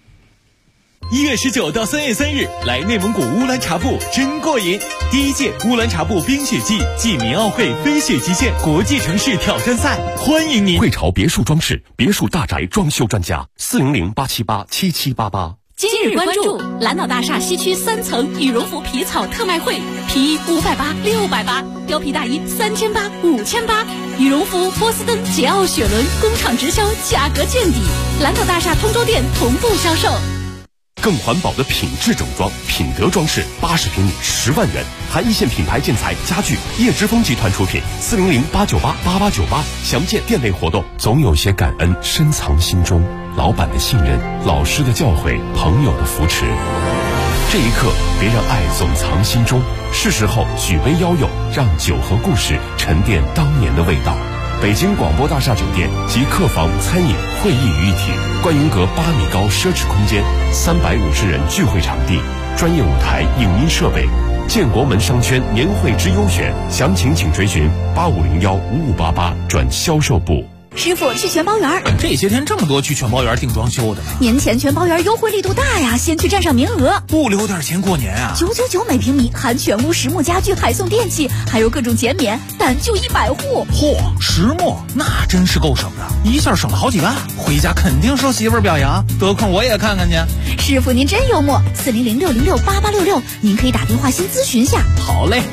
1月19到3月3日，来内蒙古乌兰察布真过瘾！第1届乌兰察布冰雪季暨民奥会飞雪极限国际城市挑战赛，欢迎您！ 汇潮别墅装饰别墅大宅装修专家，400-878-7788。 今日关注蓝岛大厦西区3层羽绒服皮草特卖会，皮衣580、680，貂皮大衣3800、5800，羽绒服波司登、捷奥雪伦工厂直销，价格见底。蓝岛大厦通州店同步销售。 更环保的品质整装，品德装饰，80平米10万元，含一线品牌建材家具，叶之峰集团出品，400-898-8898，详见店内活动。总有些感恩深藏心中，老板的信任，老师的教诲，朋友的扶持。这一刻，别让爱总藏心中，是时候举杯邀友，让酒和故事沉淀当年的味道。北京广播大厦酒店集客房、餐饮、会议于一体，观云阁8米高奢侈空间，350人聚会场地，专业舞台、影音设备。建国门商圈年会之优选，详情请追询8501-5588转销售部。 师傅，去全包园。 这些天这么多去全包园订装修的呢？ 年前全包园优惠力度大呀，先去占上名额。 不留点钱过年啊 ？999每平米，含全屋实木家具，还送电器，还有各种减免，但就100户。 嚯，实木那真是够省的，一下省了好几万，回家肯定受媳妇儿表扬，得空我也看看去。 师傅您真幽默，400-606-8866，您可以打电话先咨询下。 好嘞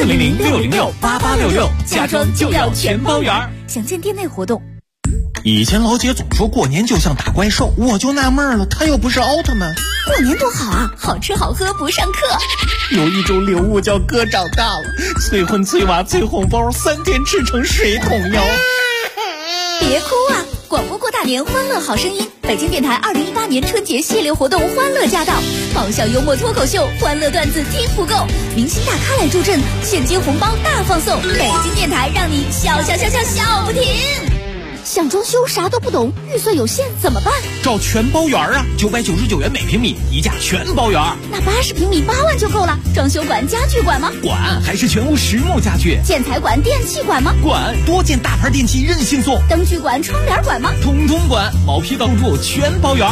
，400-606-8866，家装就要全包园。 详见店内活动。 以前老姐总说过年就像打怪兽，我就纳闷了，她又不是奥特曼。 过年多好啊，好吃好喝不上课。 有一种礼物叫哥长大了，催婚催娃催红包，3天吃成水桶腰。 别哭啊！广播过大年，欢乐好声音。北京电台2018年春节系列活动欢乐驾到，爆笑幽默脱口秀，欢乐段子听不够，明星大咖来助阵，现金红包大放送。北京电台让你笑不停。想装修啥都不懂，预算有限怎么办？ 找全包园啊，999元每平米，一价全包园。 那80平米8万就够了。装修管、家具管吗？ 管，还是全屋实木家具。 建材管、电器管吗？ 管，多件大牌电器任性送。 灯具管、窗帘管吗？ 通通管，毛坯到入住全包园。